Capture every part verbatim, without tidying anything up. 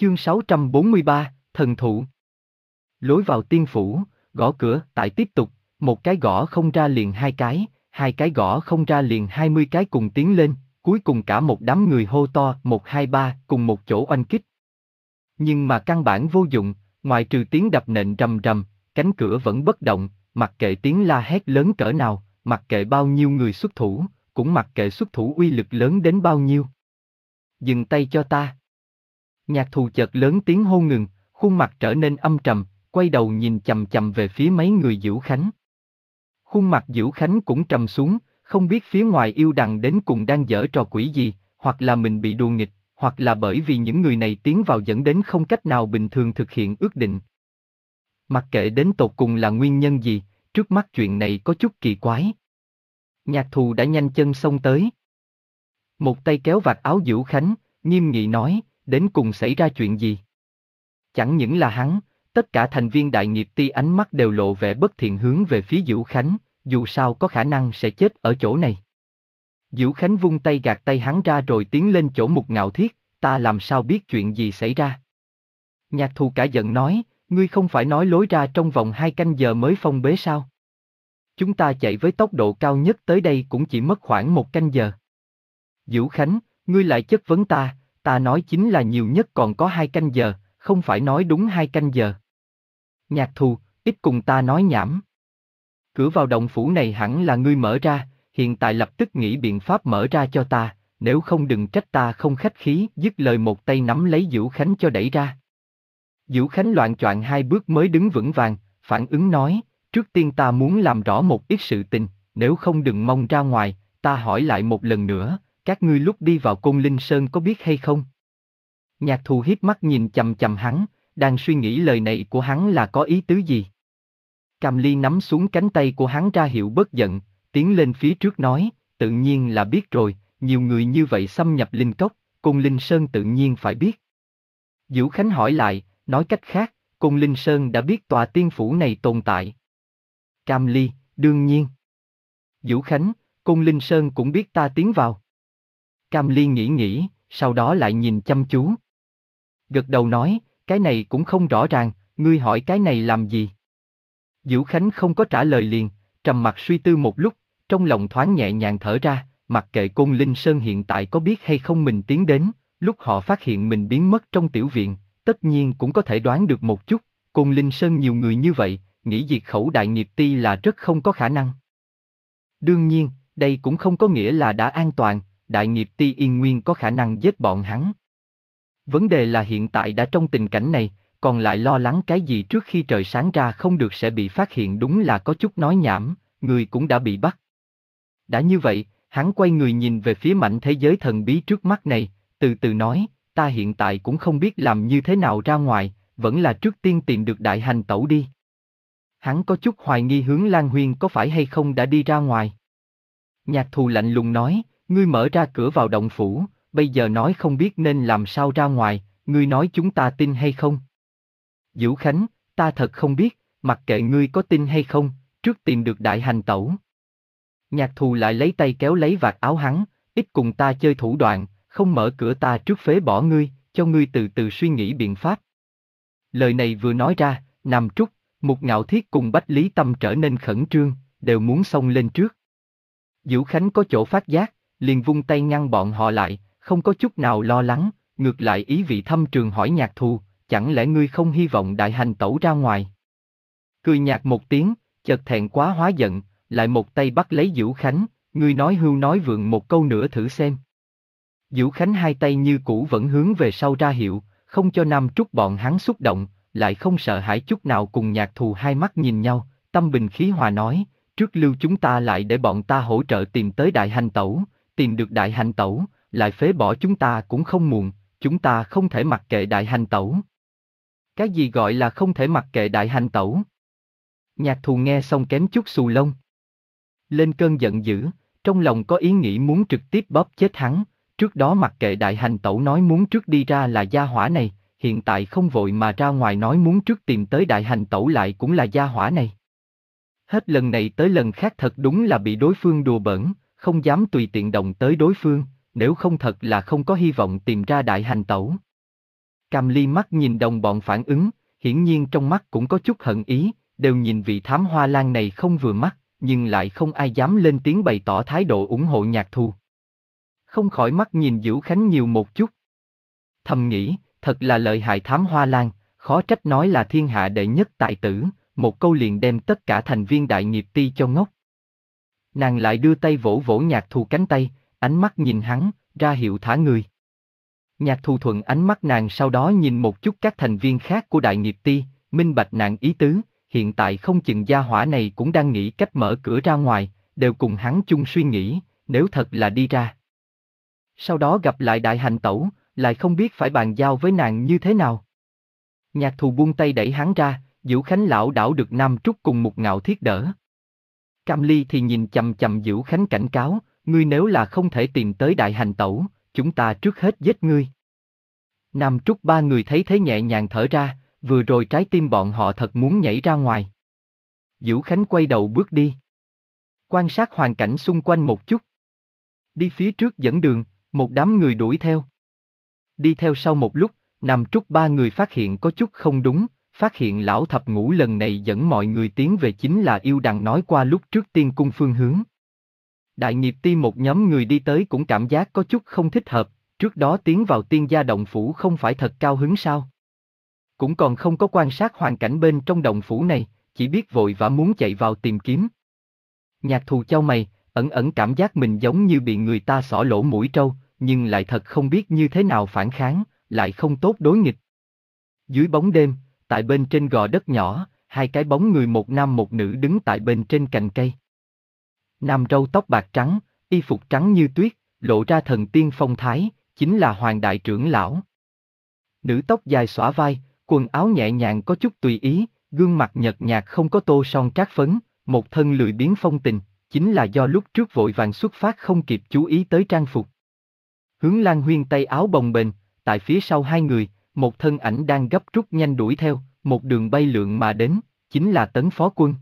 Chương sáu trăm bốn mươi ba, Thần Thụ. Lối vào tiên phủ, gõ cửa, tại tiếp tục, một cái gõ không ra liền hai cái, hai cái gõ không ra liền hai mươi cái cùng tiến lên, cuối cùng cả một đám người hô to, một hai ba, cùng một chỗ oanh kích. Nhưng mà căn bản vô dụng, ngoại trừ tiếng đập nện rầm rầm, cánh cửa vẫn bất động, mặc kệ tiếng la hét lớn cỡ nào, mặc kệ bao nhiêu người xuất thủ, cũng mặc kệ xuất thủ uy lực lớn đến bao nhiêu. Dừng tay cho ta. Nhạc Thù chợt lớn tiếng hô ngừng, khuôn mặt trở nên âm trầm, quay đầu nhìn chằm chằm về phía mấy người Diễu Khánh. Khuôn mặt Diễu Khánh cũng trầm xuống, không biết phía ngoài yêu đằng đến cùng đang giở trò quỷ gì, hoặc là mình bị đùa nghịch, hoặc là bởi vì những người này tiến vào dẫn đến không cách nào bình thường thực hiện ước định. Mặc kệ đến tột cùng là nguyên nhân gì, trước mắt chuyện này có chút kỳ quái. Nhạc Thù đã nhanh chân xông tới. Một tay kéo vạt áo Diễu Khánh, nghiêm nghị nói, đến cùng xảy ra chuyện gì? Chẳng những là hắn, tất cả thành viên Đại Nghiệp Ti ánh mắt đều lộ vẻ bất thiện hướng về phía Diễu Khánh, dù sao có khả năng sẽ chết ở chỗ này. Diễu Khánh vung tay gạt tay hắn ra rồi tiến lên chỗ Mục Ngạo Thiết, ta làm sao biết chuyện gì xảy ra? Nhạc Thù cả giận nói, ngươi không phải nói lối ra trong vòng hai canh giờ mới phong bế sao? Chúng ta chạy với tốc độ cao nhất tới đây cũng chỉ mất khoảng một canh giờ. Diễu Khánh, ngươi lại chất vấn ta, ta nói chính là nhiều nhất còn có hai canh giờ, không phải nói đúng hai canh giờ. Nhạc Thù, ít cùng ta nói nhảm. Cửa vào động phủ này hẳn là ngươi mở ra, hiện tại lập tức nghĩ biện pháp mở ra cho ta, nếu không đừng trách ta không khách khí, dứt lời một tay nắm lấy Diễu Khánh cho đẩy ra. Diễu Khánh loạng choạng hai bước mới đứng vững vàng, phản ứng nói, trước tiên ta muốn làm rõ một ít sự tình, nếu không đừng mong ra ngoài, ta hỏi lại một lần nữa, các ngươi lúc đi vào Côn Linh Sơn có biết hay không? Nhạc Thù hiếp mắt nhìn chằm chằm hắn, đang suy nghĩ lời này của hắn là có ý tứ gì. Cam Ly nắm xuống cánh tay của hắn ra hiệu bớt giận, tiến lên phía trước nói, tự nhiên là biết rồi, nhiều người như vậy xâm nhập Linh Cốc, Côn Linh Sơn tự nhiên phải biết. Diễu Khánh hỏi lại, nói cách khác, Côn Linh Sơn đã biết tòa tiên phủ này tồn tại. Cam Ly, đương nhiên. Diễu Khánh, Côn Linh Sơn cũng biết ta tiến vào. Cam Ly nghĩ nghĩ, sau đó lại nhìn chăm chú. Gật đầu nói, cái này cũng không rõ ràng, ngươi hỏi cái này làm gì? Diễu Khánh không có trả lời liền, trầm mặt suy tư một lúc, trong lòng thoáng nhẹ nhàng thở ra, mặc kệ Côn Linh Sơn hiện tại có biết hay không mình tiến đến, lúc họ phát hiện mình biến mất trong tiểu viện, tất nhiên cũng có thể đoán được một chút, Côn Linh Sơn nhiều người như vậy, nghĩ diệt khẩu Đại Nghiệp Ti là rất không có khả năng. Đương nhiên, đây cũng không có nghĩa là đã an toàn, Đại Nghiệp Ti yên nguyên có khả năng giết bọn hắn. Vấn đề là hiện tại đã trong tình cảnh này, còn lại lo lắng cái gì trước khi trời sáng ra không được sẽ bị phát hiện đúng là có chút nói nhảm, người cũng đã bị bắt. Đã như vậy, hắn quay người nhìn về phía mảnh thế giới thần bí trước mắt này, từ từ nói, ta hiện tại cũng không biết làm như thế nào ra ngoài, vẫn là trước tiên tìm được Đại Hành Tẩu đi. Hắn có chút hoài nghi hướng Lan Huyên có phải hay không đã đi ra ngoài. Nhạc Thù lạnh lùng nói, ngươi mở ra cửa vào động phủ, bây giờ nói không biết nên làm sao ra ngoài, ngươi nói chúng ta tin hay không? Diễu Khánh, ta thật không biết, mặc kệ ngươi có tin hay không, trước tìm được Đại Hành Tẩu. Nhạc Thù lại lấy tay kéo lấy vạt áo hắn, ít cùng ta chơi thủ đoạn, không mở cửa ta trước phế bỏ ngươi, cho ngươi từ từ suy nghĩ biện pháp. Lời này vừa nói ra, Nam Trúc, Mục Ngạo Thiết cùng Bách Lý Tâm trở nên khẩn trương, đều muốn xông lên trước. Diễu Khánh có chỗ phát giác, liền vung tay ngăn bọn họ lại, không có chút nào lo lắng, ngược lại ý vị thâm trường hỏi Nhạc Thù, chẳng lẽ ngươi không hy vọng Đại Hành Tẩu ra ngoài? Cười nhạt một tiếng, chợt thẹn quá hóa giận, lại một tay bắt lấy Diễu Khánh, ngươi nói hưu nói vượng một câu nữa thử xem. Diễu Khánh hai tay như cũ vẫn hướng về sau ra hiệu, không cho Nam Trúc bọn hắn xúc động, lại không sợ hãi chút nào cùng Nhạc Thù hai mắt nhìn nhau, tâm bình khí hòa nói, trước lưu chúng ta lại để bọn ta hỗ trợ tìm tới Đại Hành Tẩu, tìm được Đại Hành Tẩu, lại phế bỏ chúng ta cũng không muộn, chúng ta không thể mặc kệ Đại Hành Tẩu. Cái gì gọi là không thể mặc kệ Đại Hành Tẩu? Nhạc Thù nghe xong kém chút xù lông. Lên cơn giận dữ, trong lòng có ý nghĩ muốn trực tiếp bóp chết hắn, trước đó mặc kệ Đại Hành Tẩu nói muốn trước đi ra là gia hỏa này, hiện tại không vội mà ra ngoài nói muốn trước tìm tới Đại Hành Tẩu lại cũng là gia hỏa này. Hết lần này tới lần khác thật đúng là bị đối phương đùa bỡn, không dám tùy tiện động tới đối phương, nếu không thật là không có hy vọng tìm ra Đại Hành Tẩu. Cam Ly mắt nhìn đồng bọn phản ứng, hiển nhiên trong mắt cũng có chút hận ý, đều nhìn vị thám hoa lan này không vừa mắt, nhưng lại không ai dám lên tiếng bày tỏ thái độ ủng hộ Nhạc Thù. Không khỏi mắt nhìn Dữu Khánh nhiều một chút. Thầm nghĩ, thật là lợi hại thám hoa lan, khó trách nói là thiên hạ đệ nhất tài tử, một câu liền đem tất cả thành viên đại nghiệp ti cho ngốc. Nàng lại đưa tay vỗ vỗ Nhạc Thù cánh tay, ánh mắt nhìn hắn, ra hiệu thả người. Nhạc Thù thuận ánh mắt nàng sau đó nhìn một chút các thành viên khác của đại nghiệp ti, minh bạch nàng ý tứ, hiện tại không chừng gia hỏa này cũng đang nghĩ cách mở cửa ra ngoài, đều cùng hắn chung suy nghĩ, nếu thật là đi ra. Sau đó gặp lại đại hành tẩu, lại không biết phải bàn giao với nàng như thế nào. Nhạc Thù buông tay đẩy hắn ra, Dữu Khánh lão đảo được Nam Trúc cùng một ngạo thiết đỡ. Cam Ly thì nhìn chằm chằm Dữu Khánh cảnh cáo, ngươi nếu là không thể tìm tới đại hành tẩu, chúng ta trước hết giết ngươi. Nam Trúc ba người thấy thế nhẹ nhàng thở ra, vừa rồi trái tim bọn họ thật muốn nhảy ra ngoài. Dữu Khánh quay đầu bước đi. Quan sát hoàn cảnh xung quanh một chút. Đi phía trước dẫn đường, một đám người đuổi theo. Đi theo sau một lúc, Nam Trúc ba người phát hiện có chút không đúng, phát hiện lão thập ngũ lần này dẫn mọi người tiến về chính là yêu đằng nói qua lúc trước tiên cung phương hướng. Đại nghiệp ti một nhóm người đi tới cũng cảm giác có chút không thích hợp, trước đó tiến vào tiên gia động phủ không phải thật cao hứng sao? Cũng còn không có quan sát hoàn cảnh bên trong động phủ này, chỉ biết vội vã muốn chạy vào tìm kiếm. Nhạc Thù chau mày, ẩn ẩn cảm giác mình giống như bị người ta xỏ lỗ mũi trâu, nhưng lại thật không biết như thế nào phản kháng, lại không tốt đối nghịch. Dưới bóng đêm, tại bên trên gò đất nhỏ, hai cái bóng người một nam một nữ đứng tại bên trên cành cây. Nam râu tóc bạc trắng, y phục trắng như tuyết, lộ ra thần tiên phong thái, chính là Hoàng đại trưởng lão. Nữ tóc dài xõa vai, quần áo nhẹ nhàng có chút tùy ý, gương mặt nhợt nhạt không có tô son trát phấn, một thân lười biếng phong tình, chính là do lúc trước vội vàng xuất phát không kịp chú ý tới trang phục. Hướng Lan Huyên tay áo bồng bềnh, tại phía sau hai người, một thân ảnh đang gấp rút nhanh đuổi theo, một đường bay lượn mà đến, chính là Tấn Phó Quân.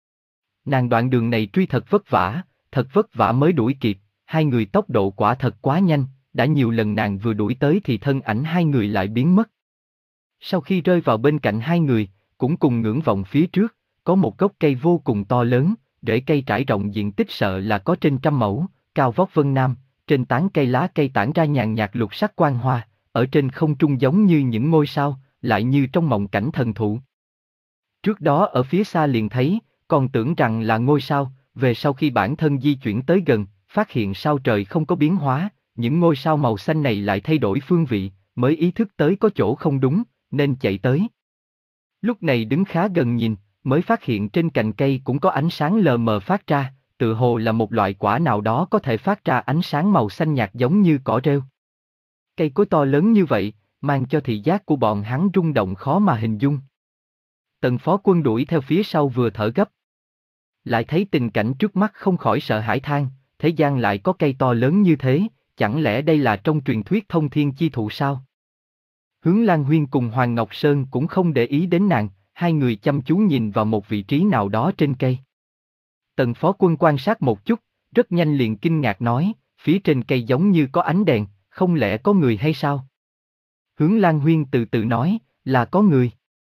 Nàng đoạn đường này truy thật vất vả, thật vất vả mới đuổi kịp, hai người tốc độ quả thật quá nhanh, đã nhiều lần nàng vừa đuổi tới thì thân ảnh hai người lại biến mất. Sau khi rơi vào bên cạnh hai người, cũng cùng ngưỡng vọng phía trước, có một gốc cây vô cùng to lớn, rễ cây trải rộng diện tích sợ là có trên trăm mẫu, cao vóc vân nam, trên tán cây lá cây tản ra nhàn nhạt lục sắc quang hoa, ở trên không trung giống như những ngôi sao, lại như trong mộng cảnh thần thụ. Trước đó ở phía xa liền thấy, còn tưởng rằng là ngôi sao, về sau khi bản thân di chuyển tới gần, phát hiện sao trời không có biến hóa, những ngôi sao màu xanh này lại thay đổi phương vị, mới ý thức tới có chỗ không đúng, nên chạy tới. Lúc này đứng khá gần nhìn, mới phát hiện trên cành cây cũng có ánh sáng lờ mờ phát ra, tự hồ là một loại quả nào đó có thể phát ra ánh sáng màu xanh nhạt giống như cỏ rêu. Cây cối to lớn như vậy, mang cho thị giác của bọn hắn rung động khó mà hình dung. Tần Phó Quân đuổi theo phía sau vừa thở gấp. Lại thấy tình cảnh trước mắt không khỏi sợ hãi than, thế gian lại có cây to lớn như thế, chẳng lẽ đây là trong truyền thuyết thông thiên chi thụ sao? Hướng Lan Huyên cùng Hoàng Ngọc Sơn cũng không để ý đến nàng, hai người chăm chú nhìn vào một vị trí nào đó trên cây. Tần Phó Quân quan sát một chút, rất nhanh liền kinh ngạc nói, phía trên cây giống như có ánh đèn, không lẽ có người hay sao? Hướng Lan Huyên từ từ nói, là có người.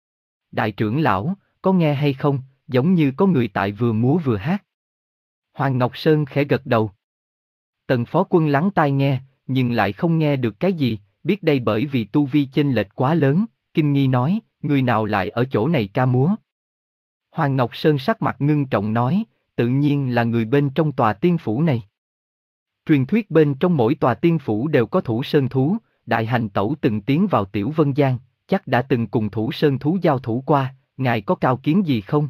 Đại trưởng lão, có nghe hay không, giống như có người tại vừa múa vừa hát. Hoàng Ngọc Sơn khẽ gật đầu. Tần Phó Quân lắng tai nghe, nhưng lại không nghe được cái gì, biết đây bởi vì tu vi chênh lệch quá lớn, kinh nghi nói, người nào lại ở chỗ này ca múa. Hoàng Ngọc Sơn sắc mặt ngưng trọng nói, tự nhiên là người bên trong tòa tiên phủ này. Truyền thuyết bên trong mỗi tòa tiên phủ đều có thủ sơn thú, đại hành tẩu từng tiến vào Tiểu Vân Giang, chắc đã từng cùng thủ sơn thú giao thủ qua, ngài có cao kiến gì không?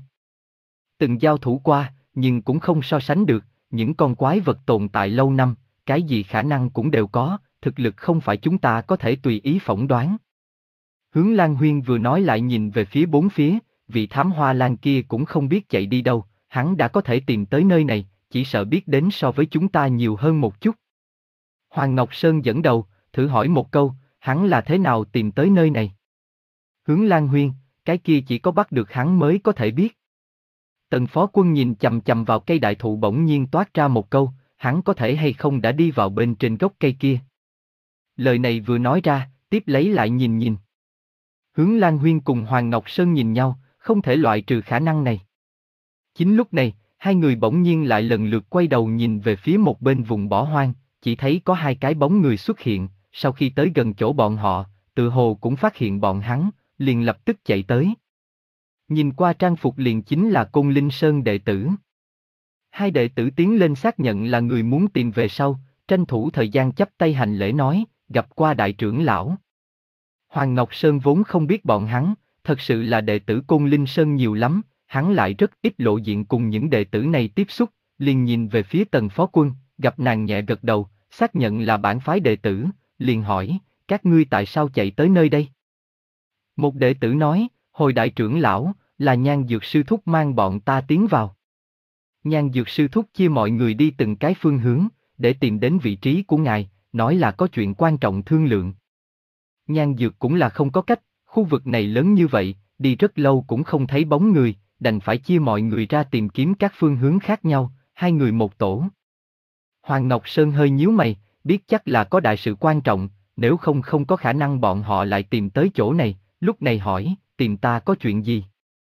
Từng giao thủ qua, nhưng cũng không so sánh được, những con quái vật tồn tại lâu năm, cái gì khả năng cũng đều có, thực lực không phải chúng ta có thể tùy ý phỏng đoán. Hướng Lan Huyên vừa nói lại nhìn về phía bốn phía, vị thám hoa lan kia cũng không biết chạy đi đâu, hắn đã có thể tìm tới nơi này, chỉ sợ biết đến so với chúng ta nhiều hơn một chút. Hoàng Ngọc Sơn dẫn đầu, thử hỏi một câu, hắn là thế nào tìm tới nơi này? Hướng Lan Huyên, cái kia chỉ có bắt được hắn mới có thể biết. Tần Phó Quân nhìn chằm chằm vào cây đại thụ bỗng nhiên toát ra một câu, hắn có thể hay không đã đi vào bên trên gốc cây kia. Lời này vừa nói ra, tiếp lấy lại nhìn nhìn. Hướng Lan Huyên cùng Hoàng Ngọc Sơn nhìn nhau, không thể loại trừ khả năng này. Chính lúc này, hai người bỗng nhiên lại lần lượt quay đầu nhìn về phía một bên vùng bỏ hoang, chỉ thấy có hai cái bóng người xuất hiện, sau khi tới gần chỗ bọn họ, tự hồ cũng phát hiện bọn hắn, liền lập tức chạy tới. Nhìn qua trang phục liền chính là Côn Linh Sơn đệ tử. Hai đệ tử tiến lên xác nhận là người muốn tìm về sau, tranh thủ thời gian chắp tay hành lễ nói, gặp qua đại trưởng lão. Hoàng Ngọc Sơn vốn không biết bọn hắn, thật sự là đệ tử Côn Linh Sơn nhiều lắm, hắn lại rất ít lộ diện cùng những đệ tử này tiếp xúc, liền nhìn về phía Tần Phó Quân, gặp nàng nhẹ gật đầu, xác nhận là bản phái đệ tử, liền hỏi, các ngươi tại sao chạy tới nơi đây? Một đệ tử nói, hồi đại trưởng lão, là Nhan Dược Sư Thúc mang bọn ta tiến vào. Nhan Dược Sư Thúc chia mọi người đi từng cái phương hướng, để tìm đến vị trí của ngài, nói là có chuyện quan trọng thương lượng. Nhan Dược cũng là không có cách, khu vực này lớn như vậy, đi rất lâu cũng không thấy bóng người, đành phải chia mọi người ra tìm kiếm các phương hướng khác nhau, hai người một tổ. Hoàng Ngọc Sơn hơi nhíu mày, biết chắc là có đại sự quan trọng, nếu không không có khả năng bọn họ lại tìm tới chỗ này, lúc này hỏi, tìm ta có chuyện gì?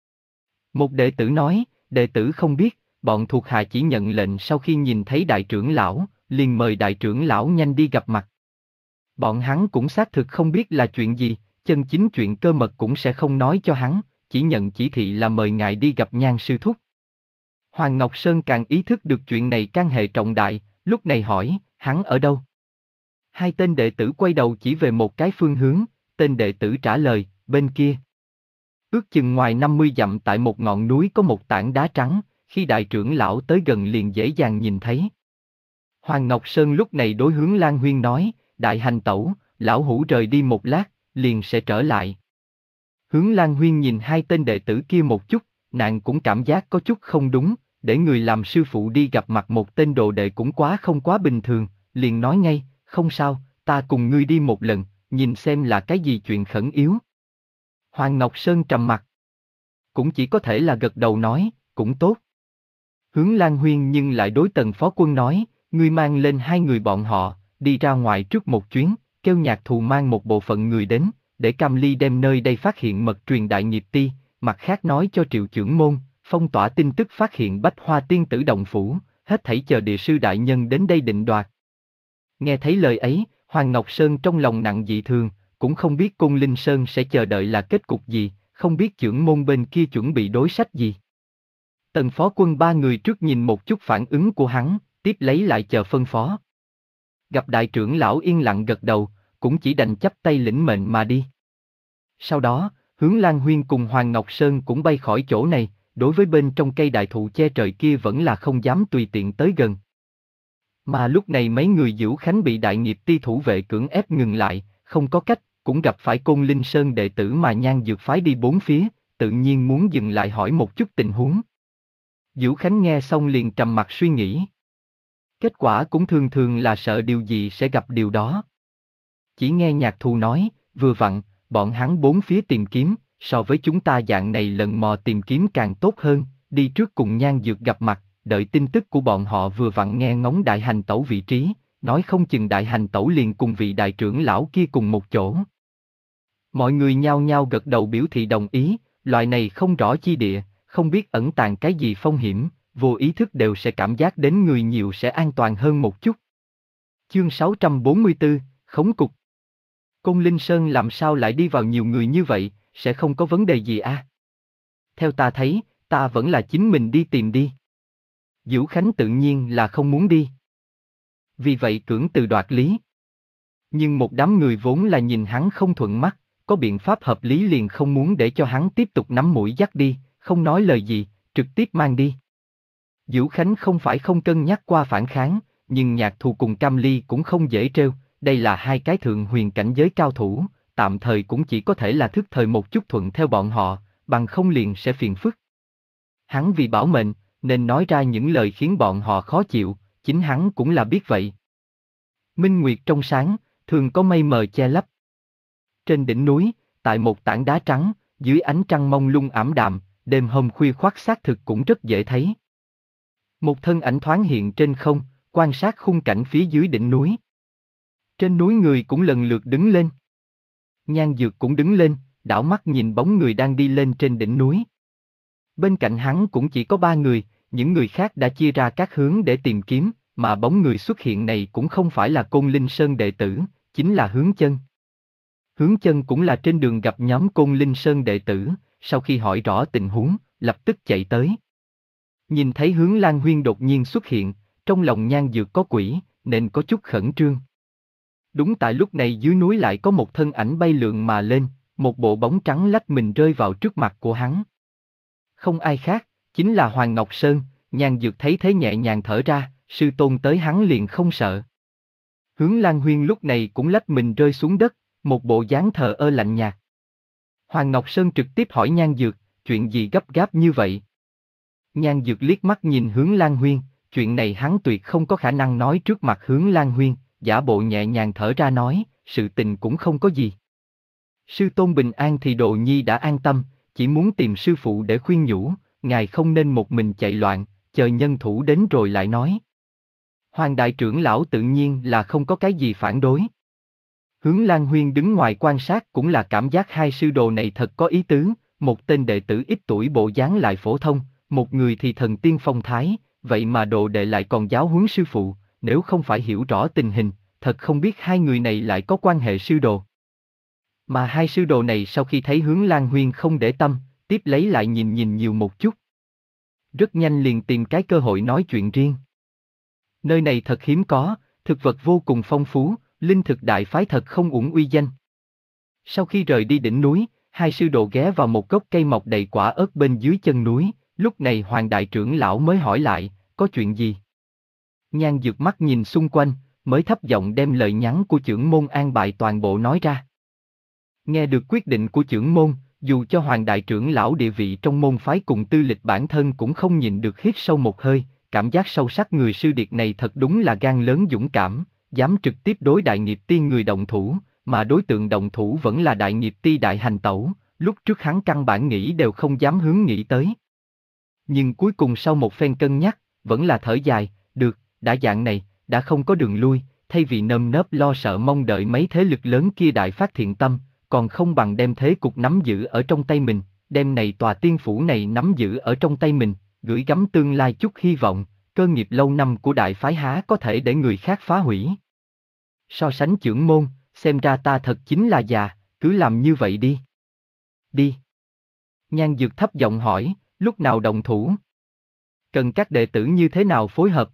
Một đệ tử nói, đệ tử không biết, bọn thuộc hạ chỉ nhận lệnh sau khi nhìn thấy đại trưởng lão, liền mời đại trưởng lão nhanh đi gặp mặt. Bọn hắn cũng xác thực không biết là chuyện gì, chân chính chuyện cơ mật cũng sẽ không nói cho hắn, chỉ nhận chỉ thị là mời ngài đi gặp Nhan sư thúc. Hoàng Ngọc Sơn càng ý thức được chuyện này can hệ trọng đại, lúc này hỏi, hắn ở đâu? Hai tên đệ tử quay đầu chỉ về một cái phương hướng, tên đệ tử trả lời, bên kia. Ước chừng ngoài năm mươi dặm tại một ngọn núi có một tảng đá trắng, khi đại trưởng lão tới gần liền dễ dàng nhìn thấy. Hoàng Ngọc Sơn lúc này đối hướng Lan Huyên nói, đại hành tẩu, lão hủ rời đi một lát, liền sẽ trở lại. Hướng Lan Huyên nhìn hai tên đệ tử kia một chút, nàng cũng cảm giác có chút không đúng, để người làm sư phụ đi gặp mặt một tên đồ đệ cũng quá không quá bình thường, liền nói ngay, không sao, ta cùng ngươi đi một lần, nhìn xem là cái gì chuyện khẩn yếu. Hoàng Ngọc Sơn trầm mặt. Cũng chỉ có thể là gật đầu nói, cũng tốt. Hướng Lan Huyên nhưng lại đối Tần Phó Quân nói, ngươi mang lên hai người bọn họ, đi ra ngoài trước một chuyến, kêu Nhạc Thù mang một bộ phận người đến, để Cam Ly đem nơi đây phát hiện mật truyền đại nghiệp ti, mặt khác nói cho Triệu Chưởng Môn, phong tỏa tin tức phát hiện Bách Hoa Tiên Tử động phủ, hết thảy chờ địa sư đại nhân đến đây định đoạt. Nghe thấy lời ấy, Hoàng Ngọc Sơn trong lòng nặng dị thường, cũng không biết Côn Linh Sơn sẽ chờ đợi là kết cục gì, không biết Chưởng Môn bên kia chuẩn bị đối sách gì. Tần Phó Quân ba người trước nhìn một chút phản ứng của hắn, tiếp lấy lại chờ phân phó. Gặp đại trưởng lão yên lặng gật đầu, cũng chỉ đành chắp tay lĩnh mệnh mà đi. Sau đó, Hướng Lan Huyên cùng Hoàng Ngọc Sơn cũng bay khỏi chỗ này, đối với bên trong cây đại thụ che trời kia vẫn là không dám tùy tiện tới gần. Mà lúc này mấy người Dữu Khánh bị đại nghiệp ti thủ vệ cưỡng ép ngừng lại, không có cách, cũng gặp phải Côn Linh Sơn đệ tử mà Nhan Dược phái đi bốn phía, tự nhiên muốn dừng lại hỏi một chút tình huống. Dữu Khánh nghe xong liền trầm mặt suy nghĩ. Kết quả cũng thường thường là sợ điều gì sẽ gặp điều đó. Chỉ nghe Nhạc Thù nói, vừa vặn, bọn hắn bốn phía tìm kiếm, so với chúng ta dạng này lần mò tìm kiếm càng tốt hơn, đi trước cùng Nhan Dược gặp mặt, đợi tin tức của bọn họ vừa vặn nghe ngóng đại hành tẩu vị trí, nói không chừng đại hành tẩu liền cùng vị đại trưởng lão kia cùng một chỗ. Mọi người nhao nhao gật đầu biểu thị đồng ý, loại này không rõ chi địa, không biết ẩn tàng cái gì phong hiểm, vô ý thức đều sẽ cảm giác đến người nhiều sẽ an toàn hơn một chút. Chương sáu trăm bốn mươi tư, Khống Cục. Côn Linh Sơn làm sao lại đi vào nhiều người như vậy, sẽ không có vấn đề gì à? Theo ta thấy, ta vẫn là chính mình đi tìm đi. Dữu Khánh tự nhiên là không muốn đi. Vì vậy cưỡng từ đoạt lý. Nhưng một đám người vốn là nhìn hắn không thuận mắt, có biện pháp hợp lý liền không muốn để cho hắn tiếp tục nắm mũi dắt đi, không nói lời gì, trực tiếp mang đi. Dữu Khánh không phải không cân nhắc qua phản kháng, nhưng Nhạc Thù cùng Cam Ly cũng không dễ trêu, đây là hai cái thượng huyền cảnh giới cao thủ, tạm thời cũng chỉ có thể là thức thời một chút thuận theo bọn họ, bằng không liền sẽ phiền phức. Hắn vì bảo mệnh, nên nói ra những lời khiến bọn họ khó chịu, chính hắn cũng là biết vậy. Minh Nguyệt trong sáng, thường có mây mờ che lấp. Trên đỉnh núi, tại một tảng đá trắng, dưới ánh trăng mông lung ảm đạm, đêm hôm khuya khoắt xác thực cũng rất dễ thấy. Một thân ảnh thoáng hiện trên không, quan sát khung cảnh phía dưới đỉnh núi. Trên núi người cũng lần lượt đứng lên. Nhan Dược cũng đứng lên, đảo mắt nhìn bóng người đang đi lên trên đỉnh núi. Bên cạnh hắn cũng chỉ có ba người, những người khác đã chia ra các hướng để tìm kiếm, mà bóng người xuất hiện này cũng không phải là Côn Linh Sơn đệ tử, chính là Hướng Chân. Hướng Chân cũng là trên đường gặp nhóm Côn Linh Sơn đệ tử, sau khi hỏi rõ tình huống, lập tức chạy tới. Nhìn thấy Hướng Lan Huyên đột nhiên xuất hiện, trong lòng Nhan Dược có quỷ, nên có chút khẩn trương. Đúng tại lúc này dưới núi lại có một thân ảnh bay lượn mà lên, một bộ bóng trắng lách mình rơi vào trước mặt của hắn. Không ai khác, chính là Hoàng Ngọc Sơn. Nhan Dược thấy thế nhẹ nhàng thở ra, sư tôn tới hắn liền không sợ. Hướng Lan Huyên lúc này cũng lách mình rơi xuống đất, một bộ dáng thờ ơ lạnh nhạt. Hoàng Ngọc Sơn trực tiếp hỏi Nhan Dược, chuyện gì gấp gáp như vậy? Nhan Dược liếc mắt nhìn Hướng Lan Huyên, chuyện này hắn tuyệt không có khả năng nói trước mặt Hướng Lan Huyên, giả bộ nhẹ nhàng thở ra nói, sự tình cũng không có gì. Sư tôn bình an thì Đồ Nhi đã an tâm, chỉ muốn tìm sư phụ để khuyên nhủ, ngài không nên một mình chạy loạn, chờ nhân thủ đến rồi lại nói. Hoàng đại trưởng lão tự nhiên là không có cái gì phản đối. Hướng Lan Huyên đứng ngoài quan sát cũng là cảm giác hai sư đồ này thật có ý tứ, một tên đệ tử ít tuổi bộ dáng lại phổ thông, một người thì thần tiên phong thái, vậy mà đồ đệ lại còn giáo huấn sư phụ, nếu không phải hiểu rõ tình hình, thật không biết hai người này lại có quan hệ sư đồ. Mà hai sư đồ này sau khi thấy Hướng Lan Huyên không để tâm, tiếp lấy lại nhìn nhìn nhiều một chút. Rất nhanh liền tìm cái cơ hội nói chuyện riêng. Nơi này thật hiếm có, thực vật vô cùng phong phú, linh thực đại phái thật không uổng uy danh. Sau khi rời đi đỉnh núi, hai sư đồ ghé vào một gốc cây mọc đầy quả ớt bên dưới chân núi, lúc này Hoàng đại trưởng lão mới hỏi lại, có chuyện gì? Nhan Dược mắt nhìn xung quanh, mới thấp giọng đem lời nhắn của trưởng môn an bài toàn bộ nói ra. Nghe được quyết định của trưởng môn, dù cho Hoàng đại trưởng lão địa vị trong môn phái cùng tư lịch bản thân cũng không nhịn được hít sâu một hơi, cảm giác sâu sắc người sư điệt này thật đúng là gan lớn dũng cảm, dám trực tiếp đối đại nghiệp tiên người động thủ, mà đối tượng động thủ vẫn là đại nghiệp ti đại hành tẩu, lúc trước hắn căn bản nghĩ đều không dám hướng nghĩ tới. Nhưng cuối cùng sau một phen cân nhắc, vẫn là thở dài, được, đã dạng này, đã không có đường lui, thay vì nơm nớp lo sợ mong đợi mấy thế lực lớn kia đại phát thiện tâm, còn không bằng đem thế cục nắm giữ ở trong tay mình, đem này tòa tiên phủ này nắm giữ ở trong tay mình, gửi gắm tương lai chút hy vọng, cơ nghiệp lâu năm của đại phái há có thể để người khác phá hủy. So sánh trưởng môn, xem ra ta thật chính là già, cứ làm như vậy đi. Đi. Nhan Dược thấp giọng hỏi, lúc nào động thủ? Cần các đệ tử như thế nào phối hợp?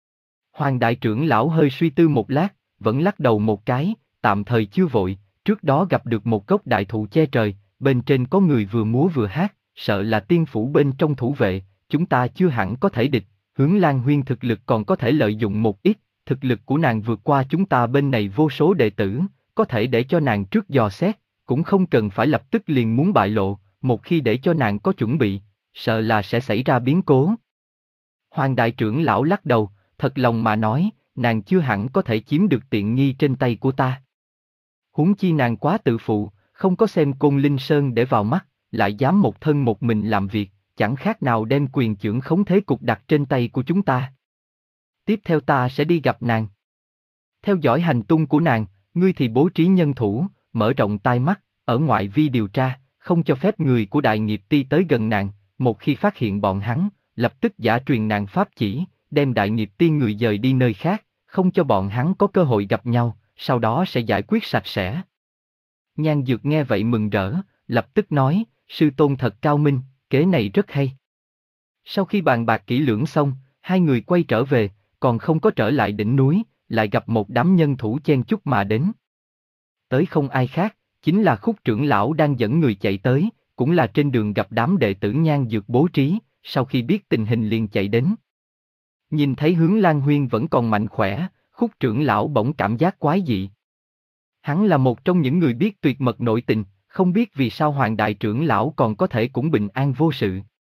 Hoàng đại trưởng lão hơi suy tư một lát, vẫn lắc đầu một cái, tạm thời chưa vội, trước đó gặp được một gốc đại thụ che trời, bên trên có người vừa múa vừa hát, sợ là tiên phủ bên trong thủ vệ, chúng ta chưa hẳn có thể địch, Hướng Lan Huyên thực lực còn có thể lợi dụng một ít, thực lực của nàng vượt qua chúng ta bên này vô số đệ tử, có thể để cho nàng trước dò xét, cũng không cần phải lập tức liền muốn bại lộ, một khi để cho nàng có chuẩn bị, sợ là sẽ xảy ra biến cố. Hoàng đại trưởng lão lắc đầu, thật lòng mà nói, nàng chưa hẳn có thể chiếm được tiện nghi trên tay của ta. Huống chi nàng quá tự phụ, không có xem Côn Linh Sơn để vào mắt, lại dám một thân một mình làm việc, chẳng khác nào đem quyền chưởng khống thế cục đặt trên tay của chúng ta. Tiếp theo ta sẽ đi gặp nàng. Theo dõi hành tung của nàng, ngươi thì bố trí nhân thủ, mở rộng tai mắt, ở ngoại vi điều tra, không cho phép người của đại nghiệp ti tới gần nàng, một khi phát hiện bọn hắn, lập tức giả truyền nàng pháp chỉ, đem đại nghiệp ti người dời đi nơi khác, không cho bọn hắn có cơ hội gặp nhau, sau đó sẽ giải quyết sạch sẽ. Nhan Dược nghe vậy mừng rỡ, lập tức nói, sư tôn thật cao minh, kế này rất hay. Sau khi bàn bạc kỹ lưỡng xong, hai người quay trở về, còn không có trở lại đỉnh núi, lại gặp một đám nhân thủ chen chúc mà đến. Tới không ai khác, chính là Khúc trưởng lão đang dẫn người chạy tới, cũng là trên đường gặp đám đệ tử Nhan Dược bố trí, sau khi biết tình hình liền chạy đến. Nhìn thấy Hướng Lan Huyên vẫn còn mạnh khỏe, Khúc trưởng lão bỗng cảm giác quái dị. Hắn là một trong những người biết tuyệt mật nội tình, không biết vì sao Hoàng đại trưởng lão còn có thể cũng bình an vô sự.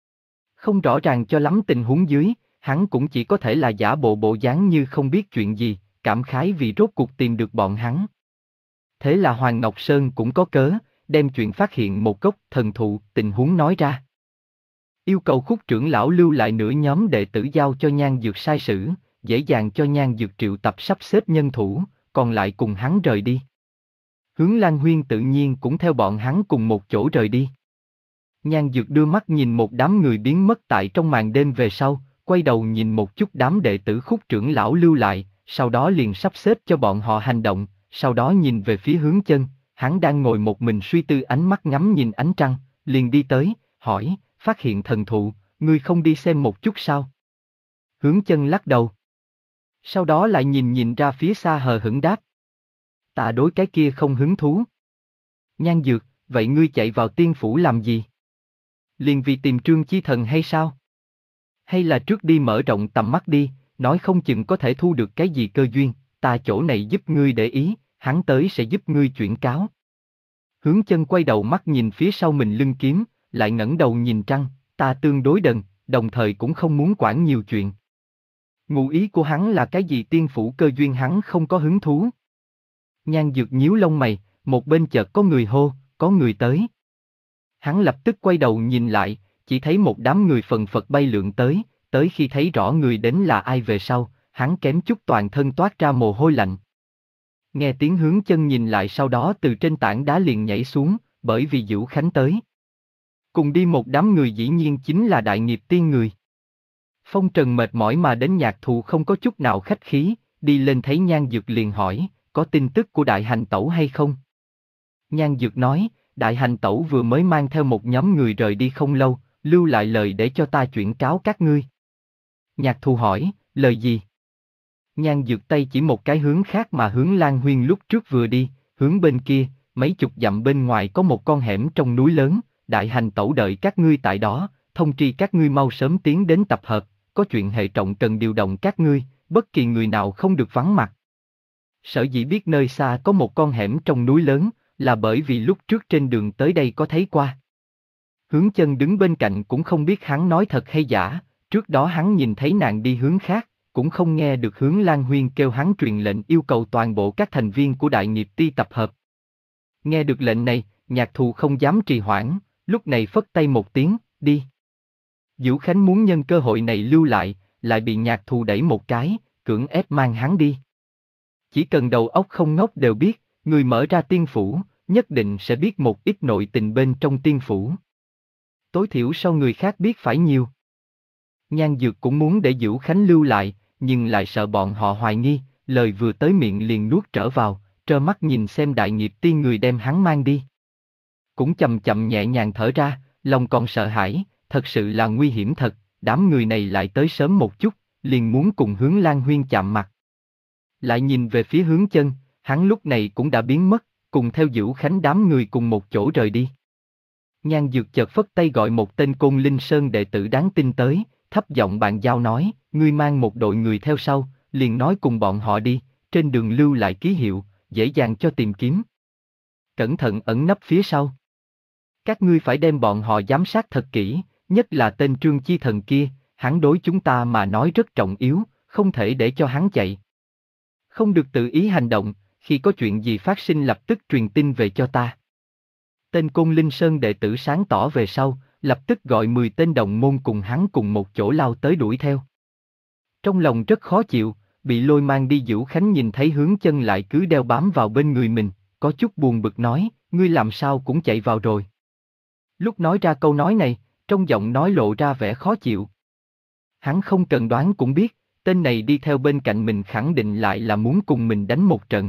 Không rõ ràng cho lắm tình huống dưới, hắn cũng chỉ có thể là giả bộ bộ dáng như không biết chuyện gì, cảm khái vì rốt cuộc tìm được bọn hắn. Thế là Hoàng Ngọc Sơn cũng có cớ, đem chuyện phát hiện một gốc thần thụ tình huống nói ra. Yêu cầu Khúc trưởng lão lưu lại nửa nhóm đệ tử giao cho Nhan Dược sai sử, dễ dàng cho Nhan Dược triệu tập sắp xếp nhân thủ, còn lại cùng hắn rời đi. Hướng Lan Huyên tự nhiên cũng theo bọn hắn cùng một chỗ rời đi. Nhan Dược đưa mắt nhìn một đám người biến mất tại trong màn đêm về sau, quay đầu nhìn một chút đám đệ tử Khúc trưởng lão lưu lại, sau đó liền sắp xếp cho bọn họ hành động, sau đó nhìn về phía Hướng Chân, hắn đang ngồi một mình suy tư, ánh mắt ngắm nhìn ánh trăng, liền đi tới, hỏi, phát hiện thần thụ, ngươi không đi xem một chút sao? Hướng Chân lắc đầu. Sau đó lại nhìn nhìn ra phía xa hờ hững đáp. Ta đối cái kia không hứng thú. Nhan Dược, vậy ngươi chạy vào tiên phủ làm gì? Liền vì tìm Trương Chi Thần hay sao? Hay là trước đi mở rộng tầm mắt đi, nói không chừng có thể thu được cái gì cơ duyên, ta chỗ này giúp ngươi để ý, hắn tới sẽ giúp ngươi chuyển cáo. Hướng Chân quay đầu mắt nhìn phía sau mình lưng kiếm, lại ngẩng đầu nhìn trăng, ta tương đối đần, đồng thời cũng không muốn quản nhiều chuyện. Ngụ ý của hắn là cái gì? Tiên phủ cơ duyên hắn không có hứng thú. Nhan Dược nhíu lông mày, một bên chợt có người hô, có người tới. Hắn lập tức quay đầu nhìn lại, chỉ thấy một đám người phần phật bay lượn tới, tới khi thấy rõ người đến là ai về sau, hắn kém chút toàn thân toát ra mồ hôi lạnh. Nghe tiếng Hướng Chân nhìn lại, sau đó từ trên tảng đá liền nhảy xuống, bởi vì Dữu Khánh tới. Cùng đi một đám người dĩ nhiên chính là Đại Nghiệp Tiên người. Phong Trần mệt mỏi mà đến, Nhạc Thù không có chút nào khách khí, đi lên thấy Nhan Dược liền hỏi, có tin tức của Đại Hành Tẩu hay không? Nhan Dược nói, Đại Hành Tẩu vừa mới mang theo một nhóm người rời đi không lâu, lưu lại lời để cho ta chuyển cáo các ngươi. Nhạc Thù hỏi, lời gì? Nhan Dược tay chỉ một cái hướng khác mà Hướng Lan Huyên lúc trước vừa đi, hướng bên kia, mấy chục dặm bên ngoài có một con hẻm trong núi lớn, Đại Hành Tẩu đợi các ngươi tại đó, thông tri các ngươi mau sớm tiến đến tập hợp, có chuyện hệ trọng cần điều động các ngươi, bất kỳ người nào không được vắng mặt. Sở dĩ biết nơi xa có một con hẻm trong núi lớn, là bởi vì lúc trước trên đường tới đây có thấy qua. Hướng Chân đứng bên cạnh cũng không biết hắn nói thật hay giả, trước đó hắn nhìn thấy nàng đi hướng khác, cũng không nghe được Hướng Lan Huyên kêu hắn truyền lệnh yêu cầu toàn bộ các thành viên của Đại Nghiệp Ti tập hợp. Nghe được lệnh này, Nhạc Thù không dám trì hoãn, lúc này phất tay một tiếng, đi. Dữu Khánh muốn nhân cơ hội này lưu lại, lại bị Nhạc Thù đẩy một cái, cưỡng ép mang hắn đi. Chỉ cần đầu óc không ngốc đều biết, người mở ra tiên phủ, nhất định sẽ biết một ít nội tình bên trong tiên phủ. Tối thiểu so người khác biết phải nhiều. Nhan Dược cũng muốn để Dữu Khánh lưu lại, nhưng lại sợ bọn họ hoài nghi, lời vừa tới miệng liền nuốt trở vào, trơ mắt nhìn xem Đại Nghiệp Tiên người đem hắn mang đi. Cũng chậm chậm nhẹ nhàng thở ra, lòng còn sợ hãi, thật sự là nguy hiểm thật, đám người này lại tới sớm một chút, liền muốn cùng Hướng Lan Huyên chạm mặt. Lại nhìn về phía Hướng Chân, hắn lúc này cũng đã biến mất, cùng theo Dữu Khánh đám người cùng một chỗ rời đi. Nhan Dược chợt phất tay gọi một tên Côn Linh Sơn đệ tử đáng tin tới, thấp giọng bàn giao nói, ngươi mang một đội người theo sau, liền nói cùng bọn họ đi, trên đường lưu lại ký hiệu, dễ dàng cho tìm kiếm. Cẩn thận ẩn nấp phía sau. Các ngươi phải đem bọn họ giám sát thật kỹ, nhất là tên Trương Chi Thần kia, hắn đối chúng ta mà nói rất trọng yếu, không thể để cho hắn chạy. Không được tự ý hành động, khi có chuyện gì phát sinh lập tức truyền tin về cho ta. Tên Côn Linh Sơn đệ tử sáng tỏ về sau, lập tức gọi mười tên đồng môn cùng hắn cùng một chỗ lao tới đuổi theo. Trong lòng rất khó chịu, bị lôi mang đi Dữu Khánh nhìn thấy Hướng Chân lại cứ đeo bám vào bên người mình, có chút buồn bực nói, ngươi làm sao cũng chạy vào rồi. Lúc nói ra câu nói này, trong giọng nói lộ ra vẻ khó chịu. Hắn không cần đoán cũng biết, tên này đi theo bên cạnh mình khẳng định lại là muốn cùng mình đánh một trận.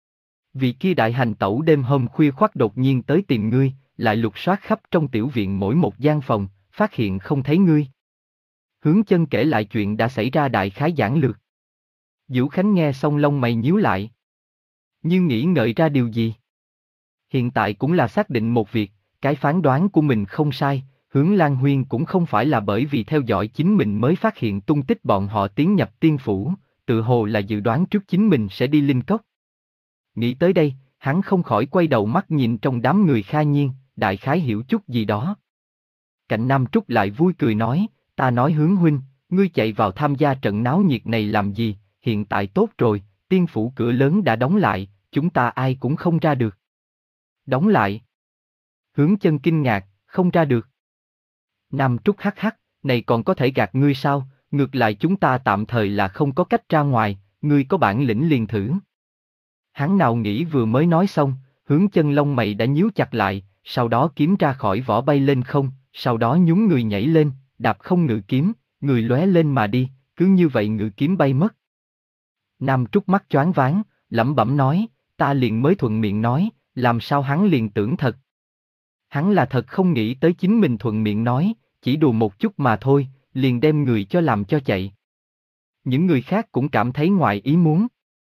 Vì kia Đại Hành Tẩu đêm hôm khuya khoắt đột nhiên tới tìm ngươi, lại lục soát khắp trong tiểu viện mỗi một gian phòng, phát hiện không thấy ngươi. Hướng Chân kể lại chuyện đã xảy ra đại khái giản lược. Dữu Khánh nghe xong lông mày nhíu lại. Như nghĩ ngợi ra điều gì? Hiện tại cũng là xác định một việc, cái phán đoán của mình không sai, Hướng Lan Huyên cũng không phải là bởi vì theo dõi chính mình mới phát hiện tung tích bọn họ tiến nhập tiên phủ, tự hồ là dự đoán trước chính mình sẽ đi Linh Cốc. Nghĩ tới đây, hắn không khỏi quay đầu mắt nhìn trong đám người Kha Nhiên, đại khái hiểu chút gì đó. Cạnh Nam Trúc lại vui cười nói, ta nói Hướng huynh, ngươi chạy vào tham gia trận náo nhiệt này làm gì, hiện tại tốt rồi, tiên phủ cửa lớn đã đóng lại, chúng ta ai cũng không ra được. Đóng lại. Hướng Chân kinh ngạc, không ra được. Nam Trúc hắc hắc, này còn có thể gạt ngươi sao, ngược lại chúng ta tạm thời là không có cách ra ngoài, ngươi có bản lĩnh liền thử. Hắn nào nghĩ vừa mới nói xong, Hướng Chân lông mày đã nhíu chặt lại, sau đó kiếm ra khỏi vỏ bay lên không, sau đó nhún người nhảy lên, đạp không ngự kiếm, người lóe lên mà đi, cứ như vậy ngự kiếm bay mất. Nam Trúc mắt choáng váng, lẩm bẩm nói, ta liền mới thuận miệng nói, làm sao hắn liền tưởng thật. Hắn là thật không nghĩ tới chính mình thuận miệng nói, chỉ đùa một chút mà thôi, liền đem người cho làm cho chạy. Những người khác cũng cảm thấy ngoài ý muốn.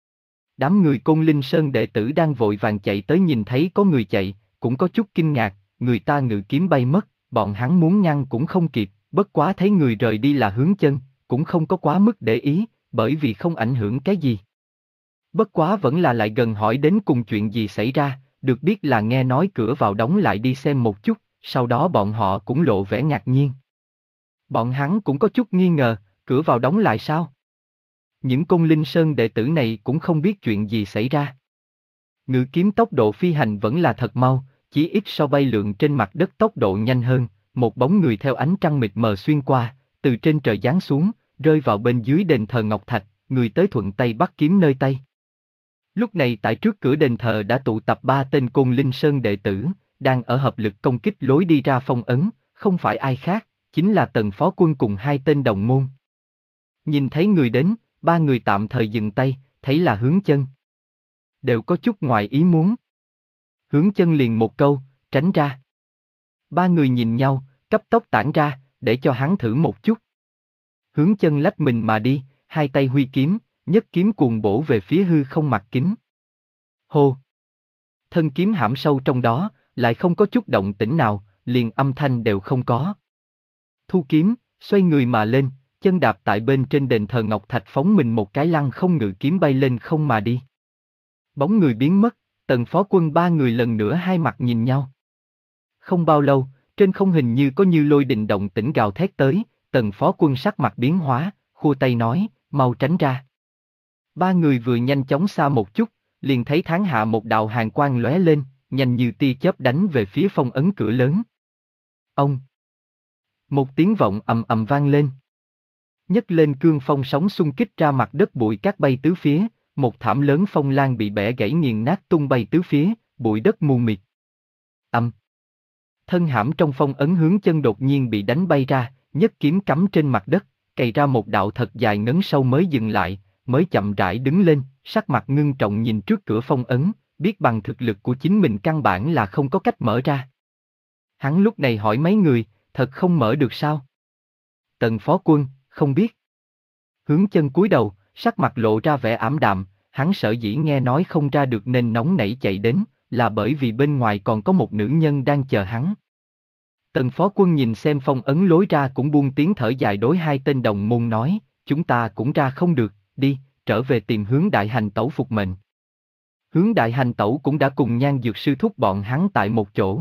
Đám người Côn Linh Sơn đệ tử đang vội vàng chạy tới nhìn thấy có người chạy, cũng có chút kinh ngạc, người ta ngự kiếm bay mất, bọn hắn muốn ngăn cũng không kịp, bất quá thấy người rời đi là Hướng Chân, cũng không có quá mức để ý, bởi vì không ảnh hưởng cái gì. Bất quá vẫn là lại gần hỏi đến cùng chuyện gì xảy ra, được biết là nghe nói cửa vào đóng lại đi xem một chút, sau đó bọn họ cũng lộ vẻ ngạc nhiên. Bọn hắn cũng có chút nghi ngờ, cửa vào đóng lại sao? Những Côn Linh Sơn đệ tử này cũng không biết chuyện gì xảy ra. Ngự kiếm tốc độ phi hành vẫn là thật mau, chỉ ít so bay lượn trên mặt đất tốc độ nhanh hơn, một bóng người theo ánh trăng mịt mờ xuyên qua, từ trên trời giáng xuống, rơi vào bên dưới đền thờ Ngọc Thạch, người tới thuận tay bắt kiếm nơi tay. Lúc này tại trước cửa đền thờ đã tụ tập ba tên Côn Linh Sơn đệ tử, đang ở hợp lực công kích lối đi ra phong ấn, không phải ai khác, chính là Tần Phó Quân cùng hai tên đồng môn. Nhìn thấy người đến, ba người tạm thời dừng tay, thấy là Hướng Chân. Đều có chút ngoài ý muốn. Hướng Chân liền một câu, tránh ra. Ba người nhìn nhau, cấp tốc tản ra, để cho hắn thử một chút. Hướng Chân lách mình mà đi, hai tay huy kiếm, nhất kiếm cuồng bổ về phía hư không mặt kính. Hô! Thân kiếm hãm sâu trong đó, lại không có chút động tĩnh nào, liền âm thanh đều không có. Thu kiếm, xoay người mà lên, chân đạp tại bên trên đền thờ Ngọc Thạch phóng mình một cái lăng không ngự kiếm bay lên không mà đi. Bóng người biến mất, Tần Phó Quân ba người lần nữa hai mặt nhìn nhau. Không bao lâu, trên không hình như có như lôi đình động tĩnh gào thét tới, Tần Phó Quân sắc mặt biến hóa, khua tay nói, mau tránh ra. Ba người vừa nhanh chóng xa một chút, liền thấy tháng hạ một đạo hàn quang lóe lên, nhanh như tia chớp đánh về phía phong ấn cửa lớn. Ông! Một tiếng vọng ầm ầm vang lên. Nhấc lên cương phong sóng xung kích ra mặt đất bụi cát bay tứ phía, một thảm lớn phong lan bị bẻ gãy nghiền nát tung bay tứ phía, bụi đất mù mịt. Âm! Thân hãm trong phong ấn Hướng Chân đột nhiên bị đánh bay ra, nhất kiếm cắm trên mặt đất, cày ra một đạo thật dài ngấn sâu mới dừng lại, mới chậm rãi đứng lên, sắc mặt ngưng trọng nhìn trước cửa phong ấn, biết bằng thực lực của chính mình căn bản là không có cách mở ra. Hắn lúc này hỏi mấy người, thật không mở được sao? Tần Phó Quân, không biết. Hướng Chân cúi đầu, sắc mặt lộ ra vẻ ảm đạm, hắn sở dĩ nghe nói không ra được nên nóng nảy chạy đến, là bởi vì bên ngoài còn có một nữ nhân đang chờ hắn. Tần Phó Quân nhìn xem phong ấn lối ra cũng buông tiếng thở dài đối hai tên đồng môn nói, chúng ta cũng ra không được, đi, trở về tìm Hướng Đại Hành Tẩu phục mệnh. Hướng Đại Hành Tẩu cũng đã cùng Nhan Dược Sư thúc bọn hắn tại một chỗ.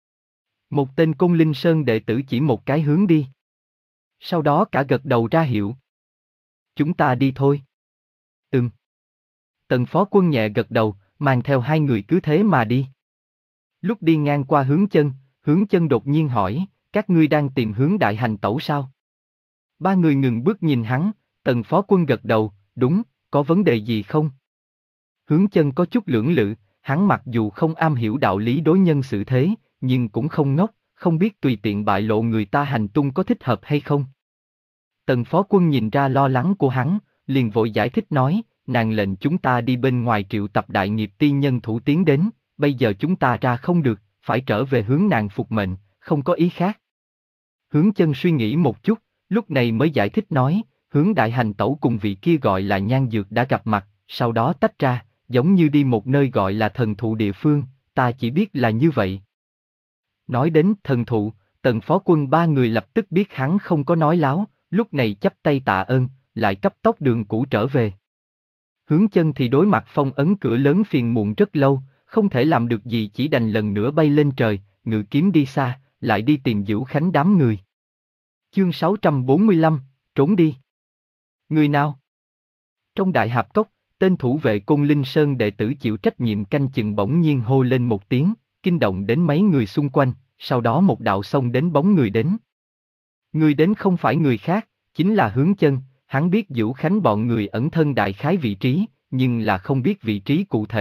Một tên Côn Linh Sơn đệ tử chỉ một cái hướng đi. Sau đó cả gật đầu ra hiệu. Chúng ta đi thôi. Ừm. Tần Phó Quân nhẹ gật đầu, mang theo hai người cứ thế mà đi. Lúc đi ngang qua Hướng Chân, Hướng Chân đột nhiên hỏi, các ngươi đang tìm Hướng Đại Hành Tẩu sao? Ba người ngừng bước nhìn hắn, Tần Phó Quân gật đầu, đúng, có vấn đề gì không? Hướng Chân có chút lưỡng lự, hắn mặc dù không am hiểu đạo lý đối nhân xử thế, nhưng cũng không ngốc, không biết tùy tiện bại lộ người ta hành tung có thích hợp hay không. Tần Phó Quân nhìn ra lo lắng của hắn, liền vội giải thích nói, nàng lệnh chúng ta đi bên ngoài triệu tập đại nghiệp tiên nhân thủ tiến đến, bây giờ chúng ta ra không được, phải trở về hướng nàng phục mệnh, không có ý khác. Hướng Chân suy nghĩ một chút, lúc này mới giải thích nói, Hướng Đại Hành Tẩu cùng vị kia gọi là Nhan Dược đã gặp mặt, sau đó tách ra, giống như đi một nơi gọi là thần thụ địa phương, ta chỉ biết là như vậy. Nói đến thần thụ, Tần Phó Quân ba người lập tức biết hắn không có nói láo, lúc này chắp tay tạ ơn, lại cấp tốc đường cũ trở về. Hướng Chân thì đối mặt phong ấn cửa lớn phiền muộn rất lâu, không thể làm được gì chỉ đành lần nữa bay lên trời, ngự kiếm đi xa, lại đi tìm Dữu Khánh đám người. Chương sáu trăm bốn mươi lăm, trốn đi. Người nào? Trong Đại Hạp Cốc, tên thủ vệ Côn Linh Sơn đệ tử chịu trách nhiệm canh chừng bỗng nhiên hô lên một tiếng, kinh động đến mấy người xung quanh, sau đó một đạo xông đến bóng người đến. Người đến không phải người khác, chính là Hướng Chân, hắn biết Dữu Khánh bọn người ẩn thân đại khái vị trí, nhưng là không biết vị trí cụ thể,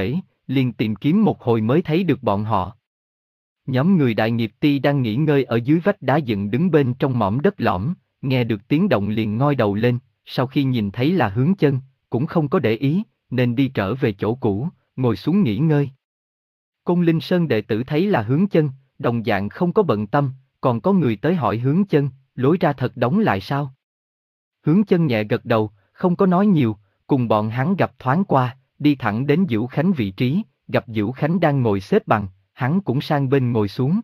liền tìm kiếm một hồi mới thấy được bọn họ. Nhóm người Đại Nghiệp Ti đang nghỉ ngơi ở dưới vách đá dựng đứng bên trong mỏm đất lõm, nghe được tiếng động liền ngoi đầu lên, sau khi nhìn thấy là Hướng Chân, cũng không có để ý, nên đi trở về chỗ cũ, ngồi xuống nghỉ ngơi. Côn Linh Sơn đệ tử thấy là Hướng Chân, đồng dạng không có bận tâm, còn có người tới hỏi Hướng Chân, lối ra thật đóng lại sao? Hướng Chân nhẹ gật đầu, không có nói nhiều, cùng bọn hắn gặp thoáng qua, đi thẳng đến Dữu Khánh vị trí, gặp Dữu Khánh đang ngồi xếp bằng, hắn cũng sang bên ngồi xuống.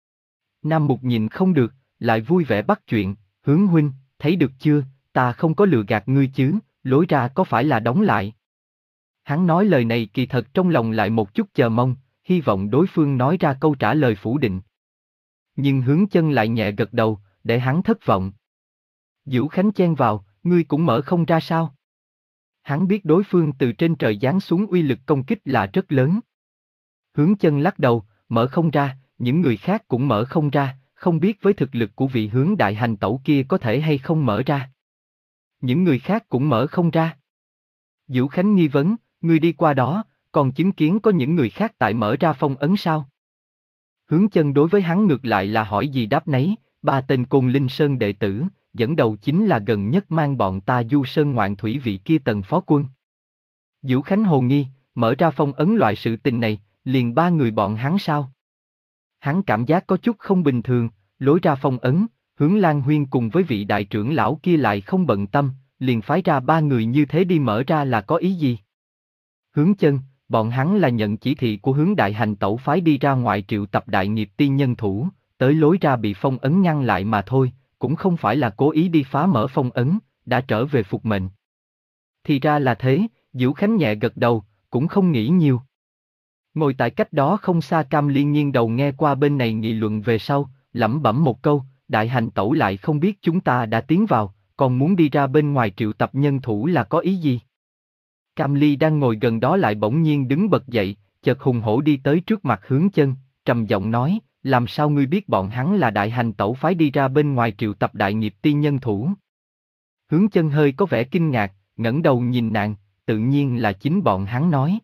Nam Mục nhìn không được, lại vui vẻ bắt chuyện, Hướng huynh, thấy được chưa, ta không có lừa gạt ngươi chứ, lối ra có phải là đóng lại? Hắn nói lời này kỳ thật trong lòng lại một chút chờ mong, hy vọng đối phương nói ra câu trả lời phủ định. Nhưng Hướng Chân lại nhẹ gật đầu, để hắn thất vọng. Dữu Khánh chen vào, ngươi cũng mở không ra sao? Hắn biết đối phương từ trên trời giáng xuống uy lực công kích là rất lớn. Hướng Chân lắc đầu, mở không ra, những người khác cũng mở không ra, không biết với thực lực của vị Hướng đại hành tẩu kia có thể hay không mở ra. Những người khác cũng mở không ra. Dữu Khánh nghi vấn, ngươi đi qua đó, còn chứng kiến có những người khác tại mở ra phong ấn sao? Hướng Chân đối với hắn ngược lại là hỏi gì đáp nấy, ba tên Côn Linh Sơn đệ tử, dẫn đầu chính là gần nhất mang bọn ta du sơn ngoạn thủy vị kia Tần phó quân. Dữu Khánh hồ nghi, mở ra phong ấn loại sự tình này, liền ba người bọn hắn sao? Hắn cảm giác có chút không bình thường, lối ra phong ấn, Hướng Lan Huyên cùng với vị đại trưởng lão kia lại không bận tâm, liền phái ra ba người như thế đi mở ra là có ý gì? Hướng Chân, bọn hắn là nhận chỉ thị của Hướng đại hành tẩu phái đi ra ngoài triệu tập Đại Nghiệp Ti nhân thủ, tới lối ra bị phong ấn ngăn lại mà thôi, cũng không phải là cố ý đi phá mở phong ấn, đã trở về phục mệnh. Thì ra là thế, Dữu Khánh nhẹ gật đầu, cũng không nghĩ nhiều. Ngồi tại cách đó không xa Cam Ly nghiêng đầu nghe qua bên này nghị luận về sau, lẩm bẩm một câu, đại hành tẩu lại không biết chúng ta đã tiến vào, còn muốn đi ra bên ngoài triệu tập nhân thủ là có ý gì? Cam Ly đang ngồi gần đó lại bỗng nhiên đứng bật dậy, chợt hùng hổ đi tới trước mặt Hướng Chân, trầm giọng nói, làm sao ngươi biết bọn hắn là đại hành tẩu phái đi ra bên ngoài triệu tập Đại Nghiệp Ti nhân thủ? Hướng Chân hơi có vẻ kinh ngạc, ngẩng đầu nhìn nàng, tự nhiên là chính bọn hắn nói.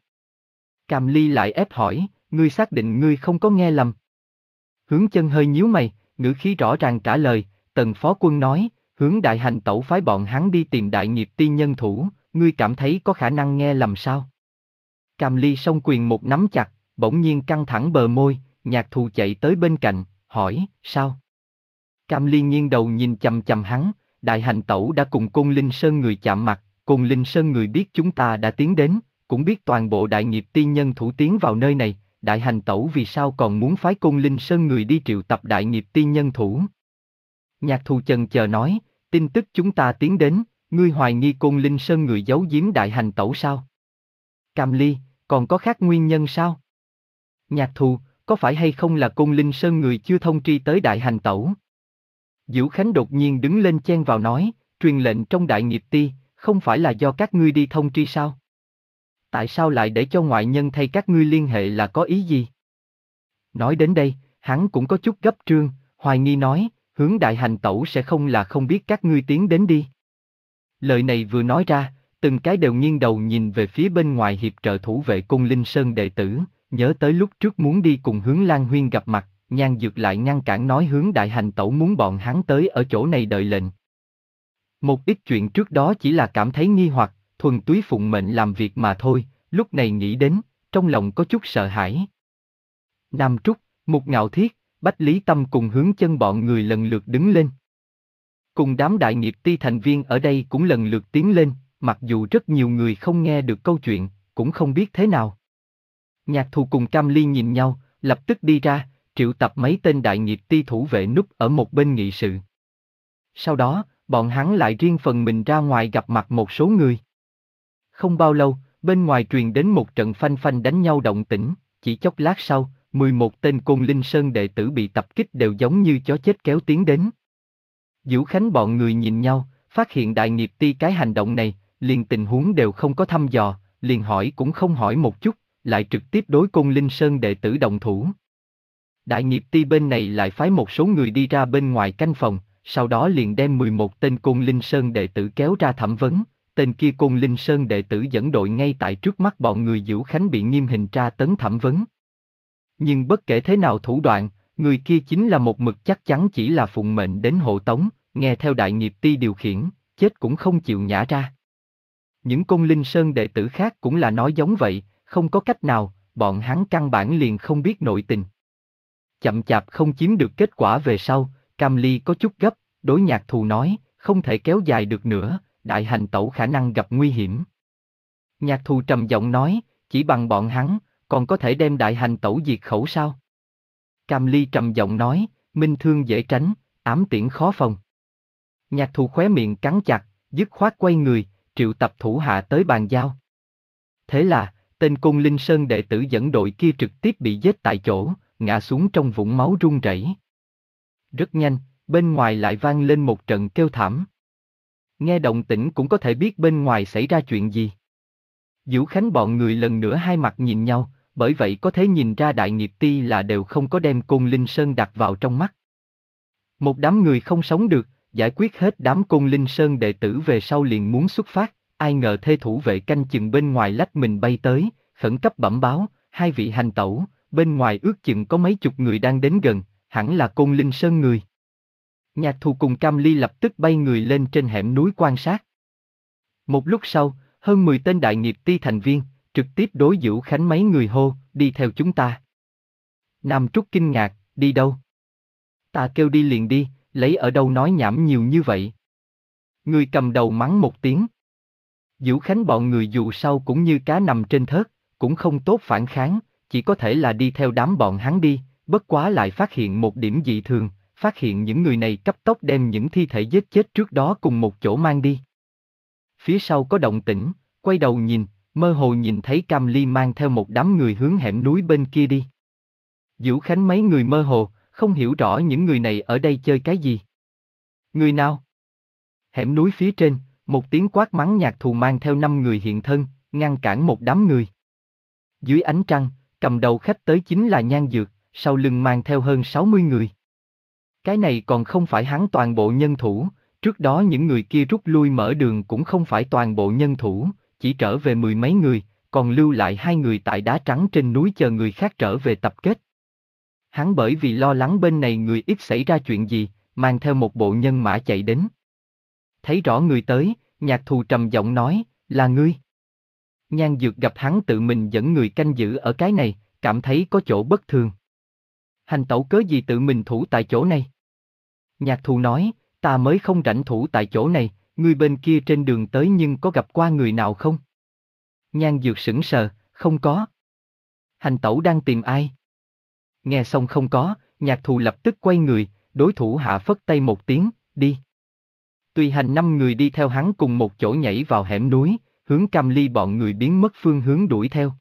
Cam Ly lại ép hỏi, ngươi xác định ngươi không có nghe lầm? Hướng Chân hơi nhíu mày, ngữ khí rõ ràng trả lời, Tần phó quân nói, Hướng đại hành tẩu phái bọn hắn đi tìm Đại Nghiệp Ti nhân thủ, ngươi cảm thấy có khả năng nghe lầm sao? Cam Ly song quyền một nắm chặt, bỗng nhiên căng thẳng bờ môi, Nhạc Thù chạy tới bên cạnh, hỏi, sao? Cam Ly nghiêng đầu nhìn chằm chằm hắn, Đại hành tẩu đã cùng Côn Linh Sơn người chạm mặt, Côn Linh Sơn người biết chúng ta đã tiến đến, cũng biết toàn bộ Đại Nghiệp Ti nhân thủ tiến vào nơi này, Đại hành tẩu vì sao còn muốn phái Côn Linh Sơn người đi triệu tập Đại Nghiệp Ti nhân thủ? Nhạc Thù chần chờ nói, tin tức chúng ta tiến đến, ngươi hoài nghi Côn Linh Sơn người giấu giếm Đại hành tẩu sao? Cam Ly, còn có khác nguyên nhân sao? Nhạc Thù, có phải hay không là Côn Linh Sơn người chưa thông tri tới Đại hành tẩu? Dữu Khánh đột nhiên đứng lên chen vào nói, truyền lệnh trong Đại Nghiệp Ti, không phải là do các ngươi đi thông tri sao? Tại sao lại để cho ngoại nhân thay các ngươi liên hệ là có ý gì? Nói đến đây, hắn cũng có chút gấp trương, hoài nghi nói, Hướng đại hành tẩu sẽ không là không biết các ngươi tiến đến đi. Lời này vừa nói ra, từng cái đều nghiêng đầu nhìn về phía bên ngoài hiệp trợ thủ vệ Côn Linh Sơn đệ tử, nhớ tới lúc trước muốn đi cùng Hướng Lan Huyên gặp mặt, Nhan Dược lại ngăn cản nói Hướng đại hành tẩu muốn bọn hắn tới ở chỗ này đợi lệnh. Một ít chuyện trước đó chỉ là cảm thấy nghi hoặc, thuần túy phụng mệnh làm việc mà thôi, lúc này nghĩ đến, trong lòng có chút sợ hãi. Nam Trúc, Mục Ngạo Thiết, Bách Lý Tâm cùng Hướng Chân bọn người lần lượt đứng lên. Cùng đám Đại Nghiệp Ti thành viên ở đây cũng lần lượt tiến lên, mặc dù rất nhiều người không nghe được câu chuyện, cũng không biết thế nào. Nhạc Thù cùng Cam Ly nhìn nhau, lập tức đi ra, triệu tập mấy tên Đại Nghiệp Ti thủ vệ núp ở một bên nghị sự. Sau đó, bọn hắn lại riêng phần mình ra ngoài gặp mặt một số người. Không bao lâu, bên ngoài truyền đến một trận phanh phanh đánh nhau động tĩnh, chỉ chốc lát sau, mười một tên Côn Linh Sơn đệ tử bị tập kích đều giống như chó chết kéo tiến đến. Dữu Khánh bọn người nhìn nhau, phát hiện Đại Nghiệp Ti cái hành động này, liền tình huống đều không có thăm dò, liền hỏi cũng không hỏi một chút, lại trực tiếp đối Côn Linh Sơn đệ tử động thủ. Đại Nghiệp Ti bên này lại phái một số người đi ra bên ngoài canh phòng, sau đó liền đem mười một tên Côn Linh Sơn đệ tử kéo ra thẩm vấn, tên kia Côn Linh Sơn đệ tử dẫn đội ngay tại trước mắt bọn người Dữu Khánh bị nghiêm hình tra tấn thẩm vấn. Nhưng bất kể thế nào thủ đoạn, người kia chính là một mực chắc chắn chỉ là phụng mệnh đến hộ tống, nghe theo đại nghiệp ti điều khiển, chết cũng không chịu nhả ra. Những Côn Linh Sơn đệ tử khác cũng là nói giống vậy, không có cách nào, bọn hắn căn bản liền không biết nội tình. Chậm chạp không chiếm được kết quả về sau, Cam Ly có chút gấp, đối Nhạc Thù nói, không thể kéo dài được nữa, đại hành tẩu khả năng gặp nguy hiểm. Nhạc Thù trầm giọng nói, chỉ bằng bọn hắn, còn có thể đem đại hành tẩu diệt khẩu sao? Cam Ly trầm giọng nói, minh thương dễ tránh, ám tiễn khó phòng. Nhạc Thù khóe miệng cắn chặt, dứt khoát quay người, triệu tập thủ hạ tới bàn giao. Thế là, tên Côn Linh Sơn đệ tử dẫn đội kia trực tiếp bị giết tại chỗ, ngã xuống trong vũng máu run rẩy. Rất nhanh, bên ngoài lại vang lên một trận kêu thảm. Nghe động tĩnh cũng có thể biết bên ngoài xảy ra chuyện gì. Dữu Khánh bọn người lần nữa hai mặt nhìn nhau, bởi vậy có thể nhìn ra đại nghiệp ti là đều không có đem Côn Linh Sơn đặt vào trong mắt. Một đám người không sống được, giải quyết hết đám Côn Linh Sơn đệ tử về sau liền muốn xuất phát, ai ngờ thê thủ vệ canh chừng bên ngoài lách mình bay tới, khẩn cấp bẩm báo, hai vị hành tẩu, bên ngoài ước chừng có mấy chục người đang đến gần, hẳn là Côn Linh Sơn người. Nhạc Thù cùng Cam Ly lập tức bay người lên trên hẻm núi quan sát. Một lúc sau, hơn mười tên đại nghiệp ti thành viên, trực tiếp đối Dữu Khánh mấy người hô, đi theo chúng ta. Nam Trúc kinh ngạc, đi đâu? Ta kêu đi liền đi, lấy ở đâu nói nhảm nhiều như vậy? Người cầm đầu mắng một tiếng. Dữu Khánh bọn người dù sau cũng như cá nằm trên thớt, cũng không tốt phản kháng, chỉ có thể là đi theo đám bọn hắn đi, bất quá lại phát hiện một điểm dị thường, phát hiện những người này cấp tốc đem những thi thể giết chết trước đó cùng một chỗ mang đi. Phía sau có động tĩnh, quay đầu nhìn, mơ hồ nhìn thấy Cam Ly mang theo một đám người hướng hẻm núi bên kia đi. Dữu Khánh mấy người mơ hồ, không hiểu rõ những người này ở đây chơi cái gì. Người nào? Hẻm núi phía trên, một tiếng quát mắng Nhạc Thù mang theo năm người hiện thân, ngăn cản một đám người. Dưới ánh trăng, cầm đầu khách tới chính là Nhan Dược, sau lưng mang theo hơn sáu mươi người. Cái này còn không phải hắn toàn bộ nhân thủ, trước đó những người kia rút lui mở đường cũng không phải toàn bộ nhân thủ, chỉ trở về mười mấy người, còn lưu lại hai người tại đá trắng trên núi chờ người khác trở về tập kết. Hắn bởi vì lo lắng bên này người ít xảy ra chuyện gì, mang theo một bộ nhân mã chạy đến. Thấy rõ người tới, Nhạc Thù trầm giọng nói, là ngươi. Nhan Dược gặp hắn tự mình dẫn người canh giữ ở cái này, cảm thấy có chỗ bất thường. Hành tẩu cớ gì tự mình thủ tại chỗ này? Nhạc Thù nói, ta mới không rảnh thủ tại chỗ này, ngươi bên kia trên đường tới nhưng có gặp qua người nào không? Nhan Dược sững sờ, không có. Hành tẩu đang tìm ai? Nghe xong không có, Nhạc Thù lập tức quay người, đối thủ hạ phất tay một tiếng, đi. Tùy hành năm người đi theo hắn cùng một chỗ nhảy vào hẻm núi, hướng Cam Ly bọn người biến mất phương hướng đuổi theo.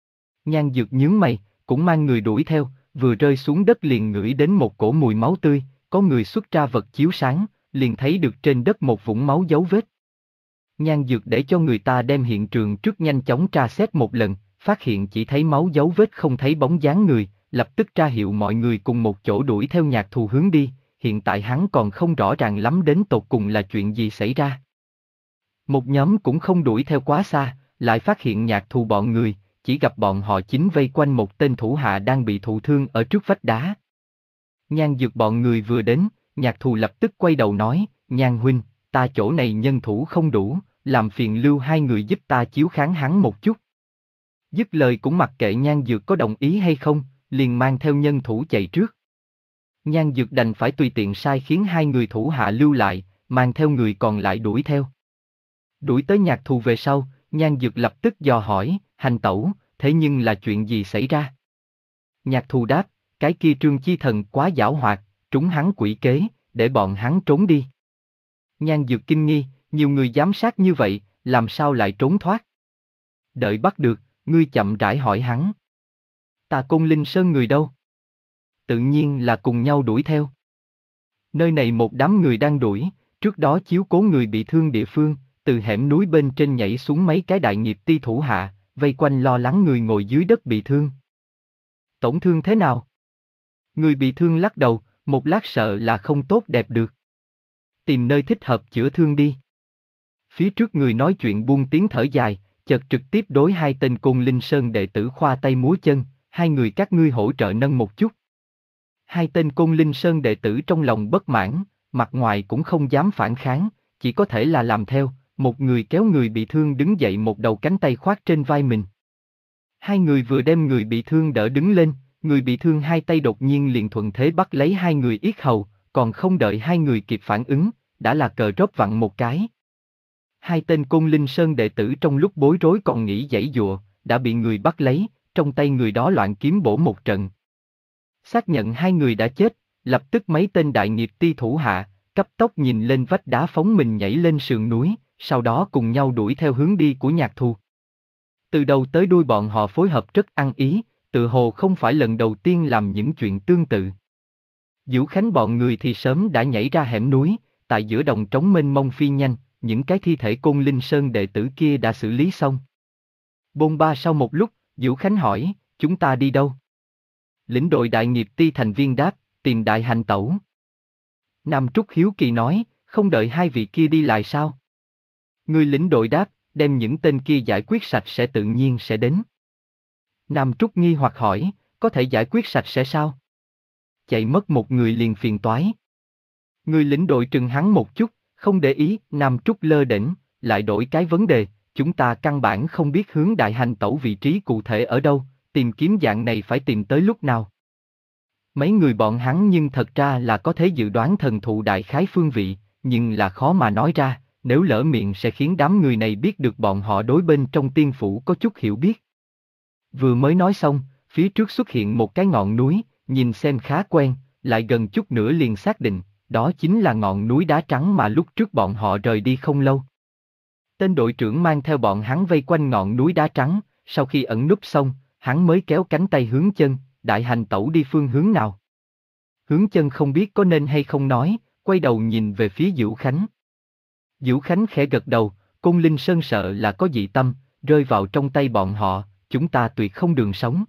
Nhan Dược nhướng mày, cũng mang người đuổi theo, vừa rơi xuống đất liền ngửi đến một cổ mùi máu tươi, có người xuất ra vật chiếu sáng, liền thấy được trên đất một vũng máu dấu vết. Nhan Dược để cho người ta đem hiện trường trước nhanh chóng tra xét một lần, phát hiện chỉ thấy máu dấu vết không thấy bóng dáng người, lập tức ra hiệu mọi người cùng một chỗ đuổi theo Nhạc Thù hướng đi, hiện tại hắn còn không rõ ràng lắm đến tột cùng là chuyện gì xảy ra. Một nhóm cũng không đuổi theo quá xa, lại phát hiện Nhạc Thù bọn người, chỉ gặp bọn họ chính vây quanh một tên thủ hạ đang bị thụ thương ở trước vách đá. Nhan Dược bọn người vừa đến, Nhạc Thù lập tức quay đầu nói, Nhan huynh, ta chỗ này nhân thủ không đủ, làm phiền lưu hai người giúp ta chiếu kháng hắn một chút. Dứt lời cũng mặc kệ Nhan Dược có đồng ý hay không, liền mang theo nhân thủ chạy trước. Nhan Dược đành phải tùy tiện sai khiến hai người thủ hạ lưu lại, mang theo người còn lại đuổi theo. Đuổi tới Nhạc Thù về sau, Nhan Dược lập tức dò hỏi, hành tẩu, thế nhưng là chuyện gì xảy ra? Nhạc Thù đáp, cái kia Trương Chi Thần quá giảo hoạt, trúng hắn quỷ kế, để bọn hắn trốn đi. Nhan Dược kinh nghi, nhiều người giám sát như vậy, làm sao lại trốn thoát? Đợi bắt được, ngươi chậm rãi hỏi hắn. Ta Côn Linh Sơn người đâu? Tự nhiên là cùng nhau đuổi theo. Nơi này một đám người đang đuổi, trước đó chiếu cố người bị thương địa phương, từ hẻm núi bên trên nhảy xuống mấy cái đại nghiệp ti thủ hạ, vây quanh lo lắng người ngồi dưới đất bị thương. Tổn thương thế nào? Người bị thương lắc đầu, một lát sợ là không tốt đẹp được. Tìm nơi thích hợp chữa thương đi. Phía trước người nói chuyện buông tiếng thở dài, chợt trực tiếp đối hai tên Côn Linh Sơn đệ tử khoa tay múa chân, hai người các ngươi hỗ trợ nâng một chút. Hai tên Côn Linh Sơn đệ tử trong lòng bất mãn, mặt ngoài cũng không dám phản kháng, chỉ có thể là làm theo, một người kéo người bị thương đứng dậy, một đầu cánh tay khoác trên vai mình. Hai người vừa đem người bị thương đỡ đứng lên, người bị thương hai tay đột nhiên liền thuận thế bắt lấy hai người yết hầu, còn không đợi hai người kịp phản ứng, đã là cờ rốt vặn một cái. Hai tên Côn Linh Sơn đệ tử trong lúc bối rối còn nghĩ giãy giụa, đã bị người bắt lấy, trong tay người đó loạn kiếm bổ một trận. Xác nhận hai người đã chết, lập tức mấy tên đại nghiệp ti thủ hạ, cấp tốc nhìn lên vách đá phóng mình nhảy lên sườn núi, sau đó cùng nhau đuổi theo hướng đi của Nhạc Thù. Từ đầu tới đuôi bọn họ phối hợp rất ăn ý, tự hồ không phải lần đầu tiên làm những chuyện tương tự. Vũ Khánh bọn người thì sớm đã nhảy ra hẻm núi, tại giữa đồng trống mênh mông phi nhanh, những cái thi thể Côn Linh Sơn đệ tử kia đã xử lý xong. Bôn ba sau một lúc, Vũ Khánh hỏi, chúng ta đi đâu? Lĩnh đội đại nghiệp ti thành viên đáp, tìm đại hành tẩu. Nam Trúc hiếu kỳ nói, không đợi hai vị kia đi lại sao? Người lĩnh đội đáp, đem những tên kia giải quyết sạch sẽ tự nhiên sẽ đến. Nam Trúc nghi hoặc hỏi, có thể giải quyết sạch sẽ sao? Chạy mất một người liền phiền toái. Người lĩnh đội trừng hắn một chút, không để ý, Nam Trúc lơ đễnh, lại đổi cái vấn đề, chúng ta căn bản không biết hướng đại hành tẩu vị trí cụ thể ở đâu, tìm kiếm dạng này phải tìm tới lúc nào. Mấy người bọn hắn nhưng thật ra là có thể dự đoán thần thụ đại khái phương vị, nhưng là khó mà nói ra, nếu lỡ miệng sẽ khiến đám người này biết được bọn họ đối bên trong tiên phủ có chút hiểu biết. Vừa mới nói xong, phía trước xuất hiện một cái ngọn núi, nhìn xem khá quen, lại gần chút nữa liền xác định, đó chính là ngọn núi đá trắng mà lúc trước bọn họ rời đi không lâu. Tên đội trưởng mang theo bọn hắn vây quanh ngọn núi đá trắng, sau khi ẩn núp xong, hắn mới kéo cánh tay hướng chân, đại hành tẩu đi phương hướng nào. Hướng chân không biết có nên hay không nói, quay đầu nhìn về phía Vũ Khánh. Vũ Khánh khẽ gật đầu, Côn Linh Sơn sợ là có dị tâm, rơi vào trong tay bọn họ, chúng ta tuyệt không đường sống.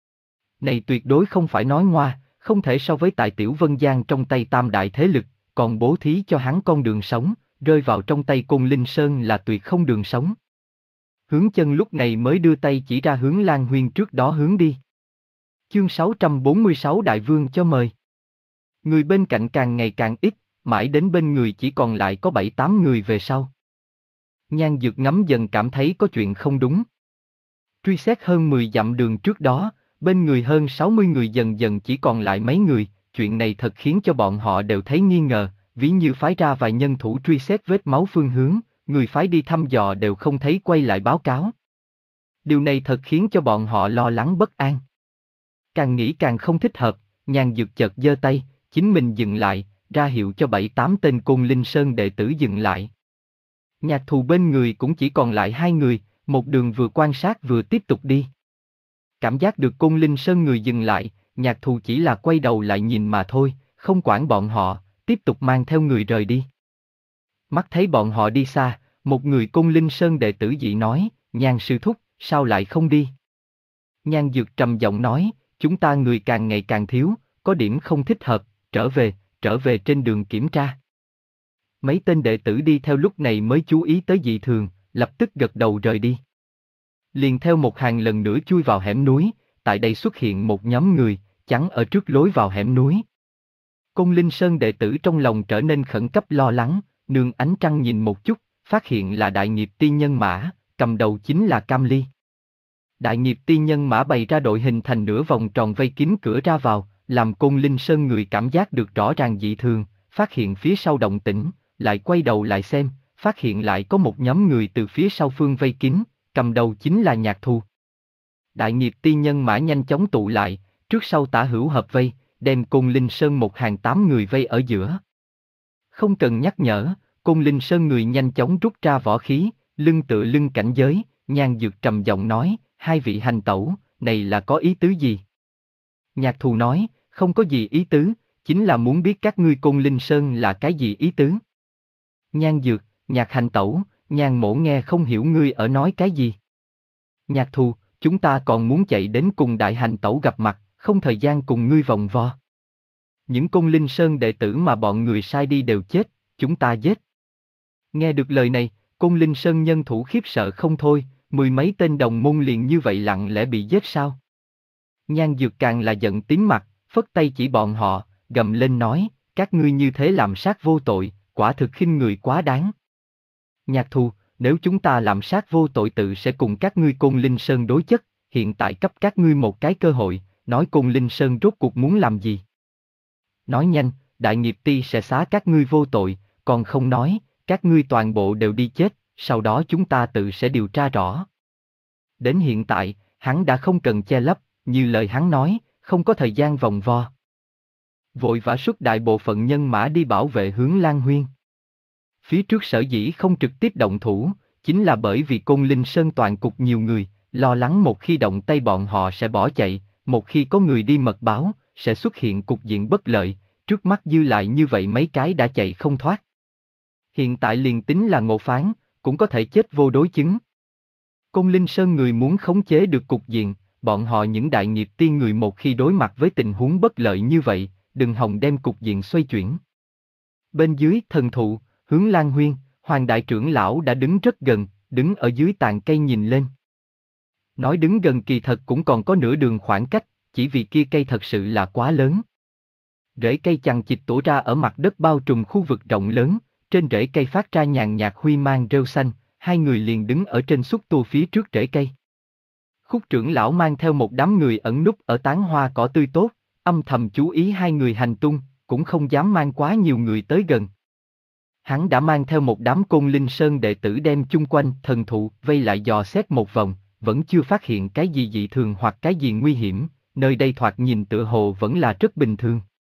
Này tuyệt đối không phải nói ngoa, không thể so với tại Tiểu Vân Giang trong tay tam đại thế lực, còn bố thí cho hắn con đường sống, rơi vào trong tay Côn Linh Sơn là tuyệt không đường sống. Hướng chân lúc này mới đưa tay chỉ ra hướng Lan Huyên trước đó hướng đi. Chương sáu trăm bốn mươi sáu Đại Vương cho mời. Người bên cạnh càng ngày càng ít, mãi đến bên người chỉ còn lại có bảy tám người về sau. Nhan Dược ngắm dần cảm thấy có chuyện không đúng. Truy xét hơn mười dặm đường trước đó, bên người hơn sáu mươi người dần dần chỉ còn lại mấy người, chuyện này thật khiến cho bọn họ đều thấy nghi ngờ, ví như phái ra vài nhân thủ truy xét vết máu phương hướng, người phái đi thăm dò đều không thấy quay lại báo cáo. Điều này thật khiến cho bọn họ lo lắng bất an. Càng nghĩ càng không thích hợp, Nhan Dược chợt giơ tay, chính mình dừng lại, ra hiệu cho bảy tám tên Côn Linh Sơn đệ tử dừng lại. Nhạc Thù bên người cũng chỉ còn lại hai người, một đường vừa quan sát vừa tiếp tục đi. Cảm giác được Côn Linh Sơn người dừng lại, Nhạc Thù chỉ là quay đầu lại nhìn mà thôi, không quản bọn họ, tiếp tục mang theo người rời đi. Mắt thấy bọn họ đi xa, một người Côn Linh Sơn đệ tử dị nói, Nhan sư thúc, sao lại không đi? Nhan Dược trầm giọng nói, chúng ta người càng ngày càng thiếu, có điểm không thích hợp, trở về, trở về trên đường kiểm tra. Mấy tên đệ tử đi theo lúc này mới chú ý tới dị thường, lập tức gật đầu rời đi. Liền theo một hàng lần nữa chui vào hẻm núi, tại đây xuất hiện một nhóm người, chắn ở trước lối vào hẻm núi. Côn Linh Sơn đệ tử trong lòng trở nên khẩn cấp lo lắng, nương ánh trăng nhìn một chút, phát hiện là đại nghiệp ti nhân mã, cầm đầu chính là Cam Ly. Đại nghiệp ti nhân mã bày ra đội hình thành nửa vòng tròn vây kín cửa ra vào, làm Côn Linh Sơn người cảm giác được rõ ràng dị thường, phát hiện phía sau động tĩnh, lại quay đầu lại xem, phát hiện lại có một nhóm người từ phía sau phương vây kín, cầm đầu chính là Nhạc Thù. Đại nghiệp ti nhân mã nhanh chóng tụ lại, trước sau tả hữu hợp vây, đem Côn Linh Sơn một hàng tám người vây ở giữa. Không cần nhắc nhở, Côn Linh Sơn người nhanh chóng rút ra võ khí, lưng tựa lưng cảnh giới, Nhan Dược trầm giọng nói, hai vị hành tẩu, này là có ý tứ gì? Nhạc Thù nói, không có gì ý tứ, chính là muốn biết các ngươi Côn Linh Sơn là cái gì ý tứ. Nhan Dược, Nhạc hành tẩu, Nhan mỗ nghe không hiểu ngươi ở nói cái gì. Nhạc Thù, chúng ta còn muốn chạy đến cùng đại hành tẩu gặp mặt, không thời gian cùng ngươi vòng vo. Những Côn Linh Sơn đệ tử mà bọn người sai đi đều chết, chúng ta giết. Nghe được lời này, Côn Linh Sơn nhân thủ khiếp sợ không thôi, mười mấy tên đồng môn liền như vậy lặng lẽ bị giết sao? Nhan Dược càng là giận tím mặt, phất tay chỉ bọn họ, gầm lên nói, các ngươi như thế làm sát vô tội, quả thực khinh người quá đáng. Nhạc Thù, nếu chúng ta làm sát vô tội tự sẽ cùng các ngươi Côn Linh Sơn đối chất, hiện tại cấp các ngươi một cái cơ hội, nói Côn Linh Sơn rốt cuộc muốn làm gì? Nói nhanh, Đại Nghiệp Ti sẽ xá các ngươi vô tội, còn không nói, các ngươi toàn bộ đều đi chết, sau đó chúng ta tự sẽ điều tra rõ. Đến hiện tại, hắn đã không cần che lấp, như lời hắn nói, không có thời gian vòng vo. Vội vã xuất đại bộ phận nhân mã đi bảo vệ Hướng Lan Huyên. Phía trước sở dĩ không trực tiếp động thủ, chính là bởi vì Côn Linh Sơn toàn cục nhiều người, lo lắng một khi động tay bọn họ sẽ bỏ chạy, một khi có người đi mật báo, sẽ xuất hiện cục diện bất lợi, trước mắt dư lại như vậy mấy cái đã chạy không thoát. Hiện tại liền tính là ngộ phán, cũng có thể chết vô đối chứng. Côn Linh Sơn người muốn khống chế được cục diện, bọn họ những đại nghiệp tiên người một khi đối mặt với tình huống bất lợi như vậy, đừng hòng đem cục diện xoay chuyển. Bên dưới thần thụ, Hướng Lan Huyên, Hoàng đại trưởng lão đã đứng rất gần, đứng ở dưới tàn cây nhìn lên. Nói đứng gần kỳ thật cũng còn có nửa đường khoảng cách, chỉ vì kia cây thật sự là quá lớn. Rễ cây chằng chịt tủa ra ở mặt đất bao trùm khu vực rộng lớn, trên rễ cây phát ra nhàn nhạt huy mang rêu xanh, hai người liền đứng ở trên xúc tua phía trước rễ cây. Khúc trưởng lão mang theo một đám người ẩn núp ở tán hoa cỏ tươi tốt, âm thầm chú ý hai người hành tung, cũng không dám mang quá nhiều người tới gần. Hắn đã mang theo một đám Côn Linh Sơn đệ tử đem chung quanh thần thụ vây lại dò xét một vòng, vẫn chưa phát hiện cái gì dị thường hoặc cái gì nguy hiểm, nơi đây thoạt nhìn tựa hồ vẫn là rất bình thường.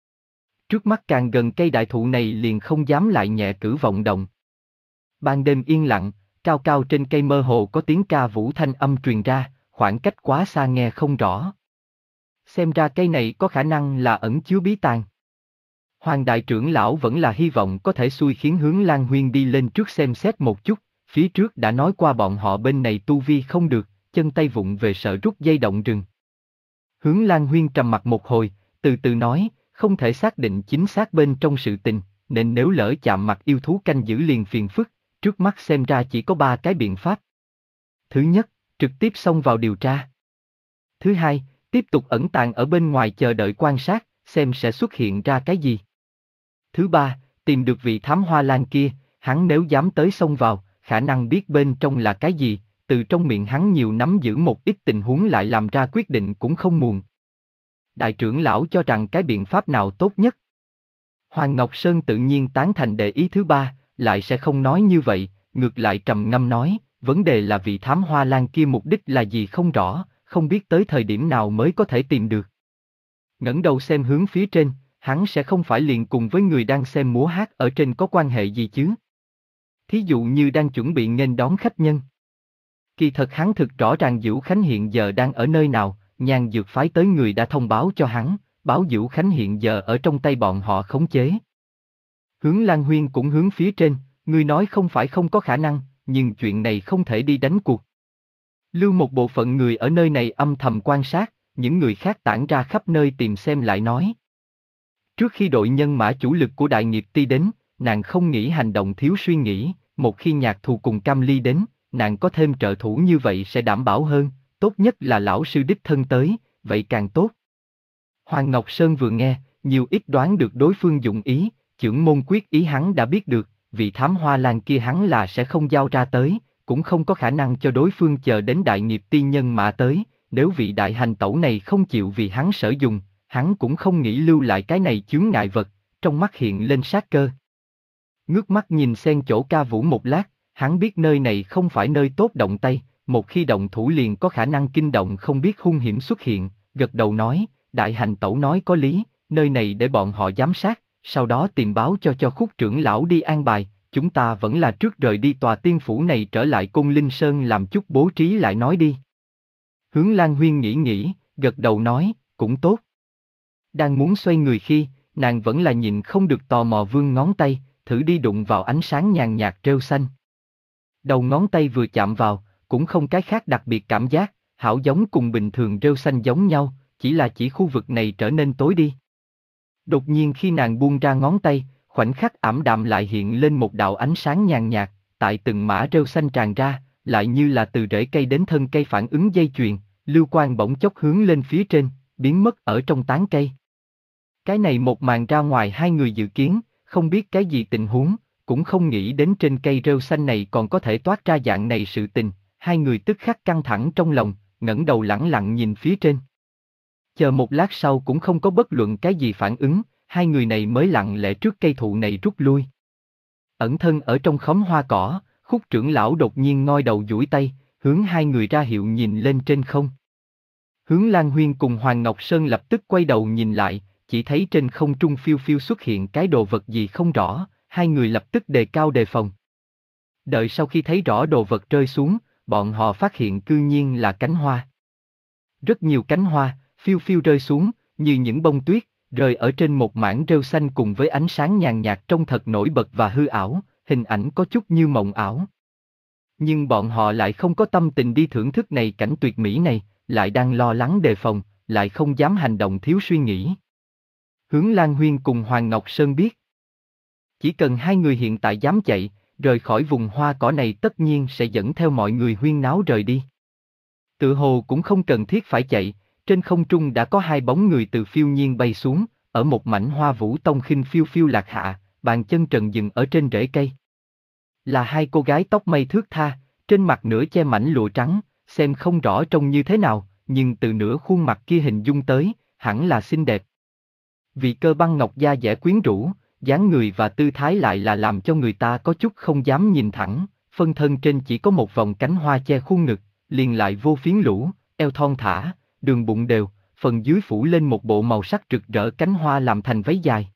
Trước mắt càng gần cây đại thụ này liền không dám lại nhẹ cử vọng động. Ban đêm yên lặng, cao cao trên cây mơ hồ có tiếng ca vũ thanh âm truyền ra, khoảng cách quá xa nghe không rõ. Xem ra cây này có khả năng là ẩn chứa bí tàng. Hoàng đại trưởng lão vẫn là hy vọng có thể xui khiến Hướng Lan Huyên đi lên trước xem xét một chút, phía trước đã nói qua bọn họ bên này tu vi không được, chân tay vụng về sợ rút dây động rừng. Hướng Lan Huyên trầm mặt một hồi, từ từ nói, không thể xác định chính xác bên trong sự tình, nên nếu lỡ chạm mặt yêu thú canh giữ liền phiền phức, trước mắt xem ra chỉ có ba cái biện pháp. Thứ nhất, trực tiếp xông vào điều tra. Thứ hai, tiếp tục ẩn tàng ở bên ngoài chờ đợi quan sát, xem sẽ xuất hiện ra cái gì. Thứ ba, tìm được vị thám hoa lan kia, hắn nếu dám tới xông vào, khả năng biết bên trong là cái gì, từ trong miệng hắn nhiều nắm giữ một ít tình huống lại làm ra quyết định cũng không muộn. Đại trưởng lão cho rằng cái biện pháp nào tốt nhất. Hoàng Ngọc Sơn tự nhiên tán thành đề ý thứ ba, lại sẽ không nói như vậy, ngược lại trầm ngâm nói, vấn đề là vị thám hoa lan kia mục đích là gì không rõ, không biết tới thời điểm nào mới có thể tìm được. Ngẩng đầu xem hướng phía trên, hắn sẽ không phải liền cùng với người đang xem múa hát ở trên có quan hệ gì chứ? Thí dụ như đang chuẩn bị nghênh đón khách nhân. Kỳ thật hắn thực rõ ràng Dữu Khánh hiện giờ đang ở nơi nào, Nhan Dược phái tới người đã thông báo cho hắn, báo Dữu Khánh hiện giờ ở trong tay bọn họ khống chế. Hướng Lan Huyên cũng hướng phía trên, người nói không phải không có khả năng, nhưng chuyện này không thể đi đánh cuộc. Lưu một bộ phận người ở nơi này âm thầm quan sát, những người khác tản ra khắp nơi tìm xem lại nói. Trước khi đội nhân mã chủ lực của Đại Nghiệp Ti đến, nàng không nghĩ hành động thiếu suy nghĩ, một khi Nhạc Thù cùng Cam Ly đến, nàng có thêm trợ thủ như vậy sẽ đảm bảo hơn, tốt nhất là lão sư đích thân tới, vậy càng tốt. Hoàng Ngọc Sơn vừa nghe, nhiều ít đoán được đối phương dụng ý, chưởng môn quyết ý hắn đã biết được, vị thám hoa lan kia hắn là sẽ không giao ra tới, cũng không có khả năng cho đối phương chờ đến Đại Nghiệp Ti nhân mã tới, nếu vị đại hành tẩu này không chịu vì hắn sở dùng, hắn cũng không nghĩ lưu lại cái này chướng ngại vật, trong mắt hiện lên sát cơ. Ngước mắt nhìn xem chỗ ca vũ một lát, hắn biết nơi này không phải nơi tốt động tay, một khi động thủ liền có khả năng kinh động không biết hung hiểm xuất hiện, gật đầu nói, đại hành tẩu nói có lý, nơi này để bọn họ giám sát, sau đó tìm báo cho cho Khúc trưởng lão đi an bài, chúng ta vẫn là trước rời đi tòa tiên phủ này trở lại Côn Linh Sơn làm chút bố trí lại nói đi. Hướng Lan Huyên nghĩ nghĩ, gật đầu nói, cũng tốt. Đang muốn xoay người khi, nàng vẫn là nhìn không được tò mò vươn ngón tay, thử đi đụng vào ánh sáng nhàn nhạt rêu xanh. Đầu ngón tay vừa chạm vào, cũng không cái khác đặc biệt cảm giác, hảo giống cùng bình thường rêu xanh giống nhau, chỉ là chỉ khu vực này trở nên tối đi. Đột nhiên khi nàng buông ra ngón tay, khoảnh khắc ảm đạm lại hiện lên một đạo ánh sáng nhàn nhạt, tại từng mã rêu xanh tràn ra, lại như là từ rễ cây đến thân cây phản ứng dây chuyền, lưu quang bỗng chốc hướng lên phía trên, biến mất ở trong tán cây. Cái này một màn ra ngoài hai người dự kiến, không biết cái gì tình huống, cũng không nghĩ đến trên cây rêu xanh này còn có thể toát ra dạng này sự tình, hai người tức khắc căng thẳng trong lòng, ngẩng đầu lẳng lặng nhìn phía trên. Chờ một lát sau cũng không có bất luận cái gì phản ứng, hai người này mới lặng lẽ trước cây thụ này rút lui. Ẩn thân ở trong khóm hoa cỏ, Khúc trưởng lão đột nhiên ngoi đầu duỗi tay, hướng hai người ra hiệu nhìn lên trên không. Hướng Lan Huyên cùng Hoàng Ngọc Sơn lập tức quay đầu nhìn lại, chỉ thấy trên không trung phiêu phiêu xuất hiện cái đồ vật gì không rõ, hai người lập tức đề cao đề phòng. Đợi sau khi thấy rõ đồ vật rơi xuống, bọn họ phát hiện cư nhiên là cánh hoa. Rất nhiều cánh hoa, phiêu phiêu rơi xuống, như những bông tuyết, rơi ở trên một mảng rêu xanh cùng với ánh sáng nhàn nhạt trông thật nổi bật và hư ảo, hình ảnh có chút như mộng ảo. Nhưng bọn họ lại không có tâm tình đi thưởng thức này cảnh tuyệt mỹ này, lại đang lo lắng đề phòng, lại không dám hành động thiếu suy nghĩ. Hướng Lan Huyên cùng Hoàng Ngọc Sơn biết, chỉ cần hai người hiện tại dám chạy, rời khỏi vùng hoa cỏ này tất nhiên sẽ dẫn theo mọi người huyên náo rời đi. Tự hồ cũng không cần thiết phải chạy, trên không trung đã có hai bóng người từ phiêu nhiên bay xuống, ở một mảnh hoa vũ tông khinh phiêu phiêu lạc hạ, bàn chân trần dừng ở trên rễ cây. Là hai cô gái tóc mây thướt tha, trên mặt nửa che mảnh lụa trắng, xem không rõ trông như thế nào, nhưng từ nửa khuôn mặt kia hình dung tới, hẳn là xinh đẹp. Vì cơ băng ngọc da dẻ quyến rũ, dáng người và tư thái lại là làm cho người ta có chút không dám nhìn thẳng, phân thân trên chỉ có một vòng cánh hoa che khuôn ngực, liền lại vô phiến lũ, eo thon thả, đường bụng đều, phần dưới phủ lên một bộ màu sắc rực rỡ cánh hoa làm thành váy dài.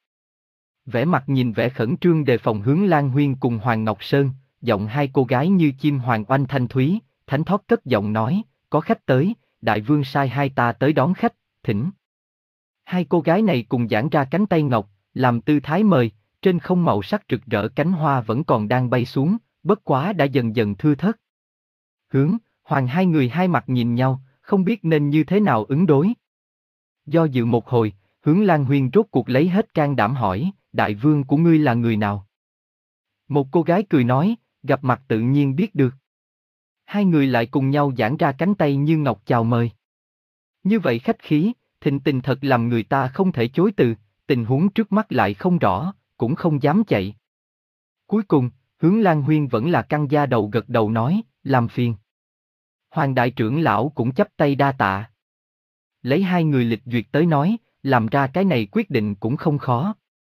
Vẻ mặt nhìn vẻ khẩn trương đề phòng Hướng Lan Huyên cùng Hoàng Ngọc Sơn, giọng hai cô gái như chim hoàng oanh thanh thúy, thánh thót cất giọng nói, có khách tới, đại vương sai hai ta tới đón khách, thỉnh. Hai cô gái này cùng giãn ra cánh tay ngọc, làm tư thái mời, trên không màu sắc rực rỡ cánh hoa vẫn còn đang bay xuống, bất quá đã dần dần thưa thớt. Hướng, Hoàng hai người hai mặt nhìn nhau, không biết nên như thế nào ứng đối. Do dự một hồi, Hướng Lan Huyên rốt cuộc lấy hết can đảm hỏi, đại vương của ngươi là người nào? Một cô gái cười nói, gặp mặt tự nhiên biết được. Hai người lại cùng nhau giãn ra cánh tay như ngọc chào mời. Như vậy khách khí, thịnh tình thật làm người ta không thể chối từ, tình huống trước mắt lại không rõ, cũng không dám chạy. Cuối cùng, Hướng Lan Huyên vẫn là căng da đầu gật đầu nói, làm phiền. Hoàng đại trưởng lão cũng chắp tay đa tạ. Lấy hai người lịch duyệt tới nói, làm ra cái này quyết định cũng không khó.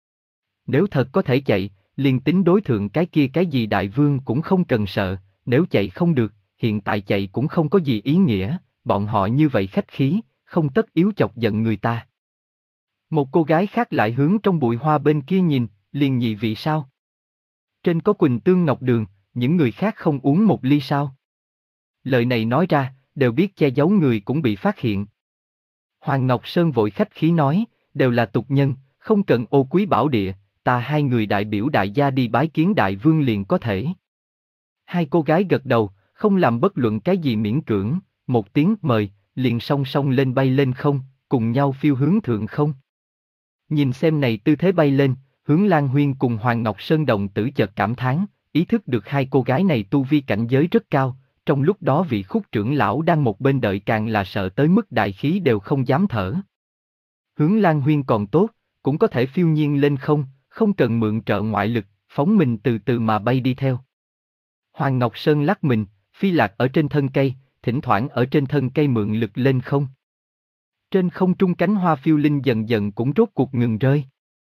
Nếu thật có thể chạy, liền tính đối thượng cái kia cái gì đại vương cũng không cần sợ, nếu chạy không được, hiện tại chạy cũng không có gì ý nghĩa, bọn họ như vậy khách khí, không tất yếu chọc giận người ta. Một cô gái khác lại hướng trong bụi hoa bên kia nhìn, liền nhị vị sao? Trên có Quỳnh Tương Ngọc Đường, những người khác không uống một ly sao? Lời này nói ra, đều biết che giấu người cũng bị phát hiện. Hoàng Ngọc Sơn vội khách khí nói, đều là tục nhân, không cần ô quý bảo địa, ta hai người đại biểu đại gia đi bái kiến đại vương liền có thể. Hai cô gái gật đầu, không làm bất luận cái gì miễn cưỡng, một tiếng mời, liền song song lên bay lên không, cùng nhau phiêu hướng thượng không. Nhìn xem này tư thế bay lên, Hướng Lan Huyên cùng Hoàng Ngọc Sơn đồng tử chợt cảm thán, ý thức được hai cô gái này tu vi cảnh giới rất cao, trong lúc đó vị Khúc trưởng lão đang một bên đợi càng là sợ tới mức đại khí đều không dám thở. Hướng Lan Huyên còn tốt, cũng có thể phiêu nhiên lên không, không cần mượn trợ ngoại lực, phóng mình từ từ mà bay đi theo. Hoàng Ngọc Sơn lắc mình, phi lạc ở trên thân cây, thỉnh thoảng ở trên thân cây mượn lực lên không. Trên không trung cánh hoa phiêu linh dần dần cũng rốt cuộc ngừng rơi.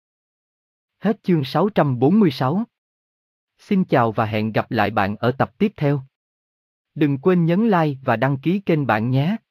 Hết chương sáu trăm bốn mươi sáu. Xin chào và hẹn gặp lại bạn ở tập tiếp theo. Đừng quên nhấn like và đăng ký kênh bạn nhé.